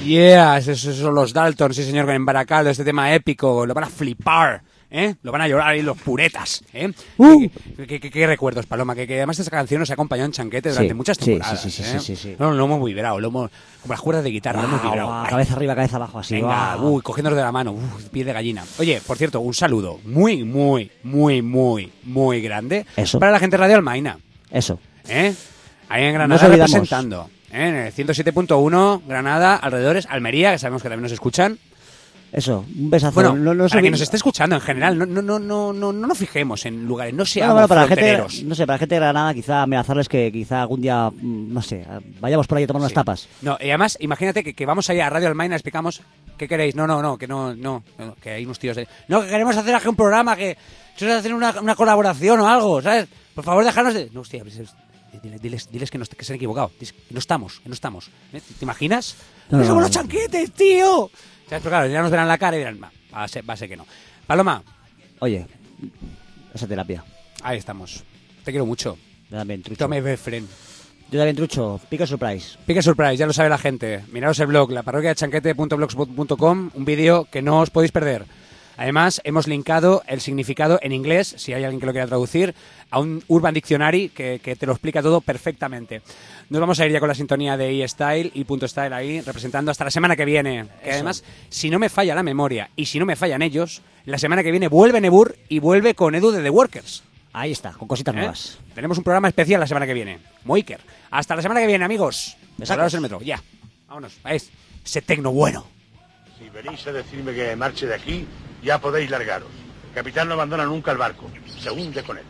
Yeah, esos son los Dalton, sí señor, en Baracaldo, este tema épico, lo van a flipar. ¿Eh? Lo van a llorar ahí los puretas, ¿eh? Uh. ¿Qué, qué, qué, qué recuerdos, Paloma? Que, que además esta canción nos ha acompañado en Chanquete durante Sí, muchas sí, temporadas, sí, sí, sí, ¿eh? sí, sí, sí. No, lo hemos vibrado, lo hemos, como las cuerdas de guitarra, lo hemos Guau, vibrado. guau, Ay. cabeza arriba, cabeza abajo, así. Venga, guau. uy, cogiéndonos de la mano, uy, piel de gallina. Oye, por cierto, un saludo muy, muy, muy, muy, muy grande Eso. para la gente de Radio Almaina. Eso. ¿Eh? Ahí en Nos Granada olvidamos. representando. ¿eh? En el ciento siete punto uno, Granada, alrededores, Almería, que sabemos que también nos escuchan. Eso, un besazo. Bueno, no, no para subí- que nos esté escuchando en general, no, no, no, no, no, no nos fijemos en lugares, no Bueno, seamos bueno, para la gente, frontereros. no sé, para la gente de Granada, quizá amenazarles que quizá algún día, mm, no sé, vayamos por ahí a tomar unas Sí. tapas. No, y además, imagínate que, que vamos allá a Radio Almaina, explicamos qué queréis. No, no, no, que no, no, no, que hay unos tíos de... No, que queremos hacer aquí un programa, que queremos hacer una, una colaboración o algo, ¿sabes? Por favor, déjanos de... No, hostia, pues, diles, diles, diles que, no, que se han equivocado, diles que no estamos, que no estamos. ¿eh? ¿Te imaginas? No, ¡No, no, somos no, los no. chanquetes, tío! ¿Sabes? Pero claro, ya nos verán la cara y dirán, va, va a ser, va a ser que no. Paloma, Oye, esa terapia. ahí estamos. Te quiero mucho. Yo también, trucho. Tome Befren. Yo también, trucho. Pico surprise. Pique Surprise, ya lo sabe la gente. Miraos el blog, la parroquia de chanquete punto blogspot punto com, un vídeo que no os podéis perder. Además, hemos linkado el significado en inglés, si hay alguien que lo quiera traducir, a un Urban Dictionary que, que te lo explica todo perfectamente. Nos vamos a ir ya con la sintonía de eStyle y Punto Style ahí, representando hasta la semana que viene. Que además, si no me falla la memoria y si no me fallan ellos, la semana que viene vuelve Nebur y vuelve con Edu de The Workers. Ahí está, con cositas ¿Eh? nuevas. Tenemos un programa especial la semana que viene. Moiker. Hasta la semana que viene, amigos. Besacos. Hablaros el metro. Ya. Vámonos. Vais. Ese tecno bueno. Si venís a decirme que marche de aquí, ya podéis largaros. El capitán no abandona nunca el barco. Se hunde con él.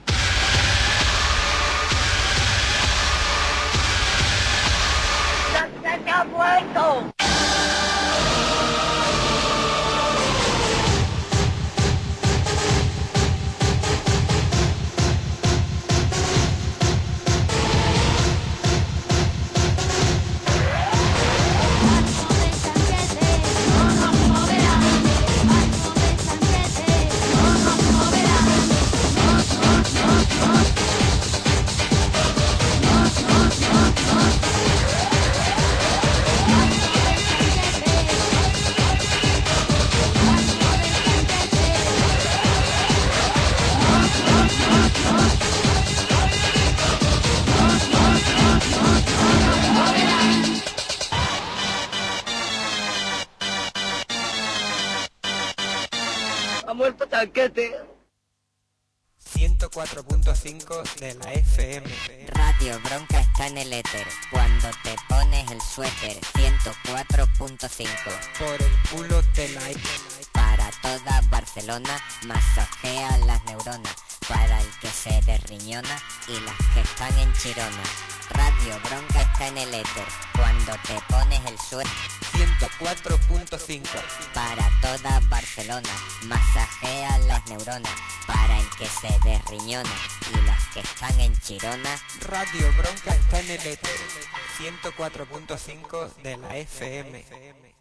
¡Se ha muerto! Ha muerto Chanquete. ciento cuatro punto cinco de la F M. Radio Bronca está en el éter. Cuando te pones el suéter. ciento cuatro punto cinco. Por el culo te la... Para toda Barcelona, masajea las neuronas. Para el que se desriñona y las que están en Chirona. Radio Bronca está en el éter. Cuando te pones el suéter. ciento cuatro punto cinco. Para toda Barcelona, masajea las neuronas. Para el que se desriñona y las que están en Chirona. Radio Bronca está en el éter. ciento cuatro punto cinco de la F M.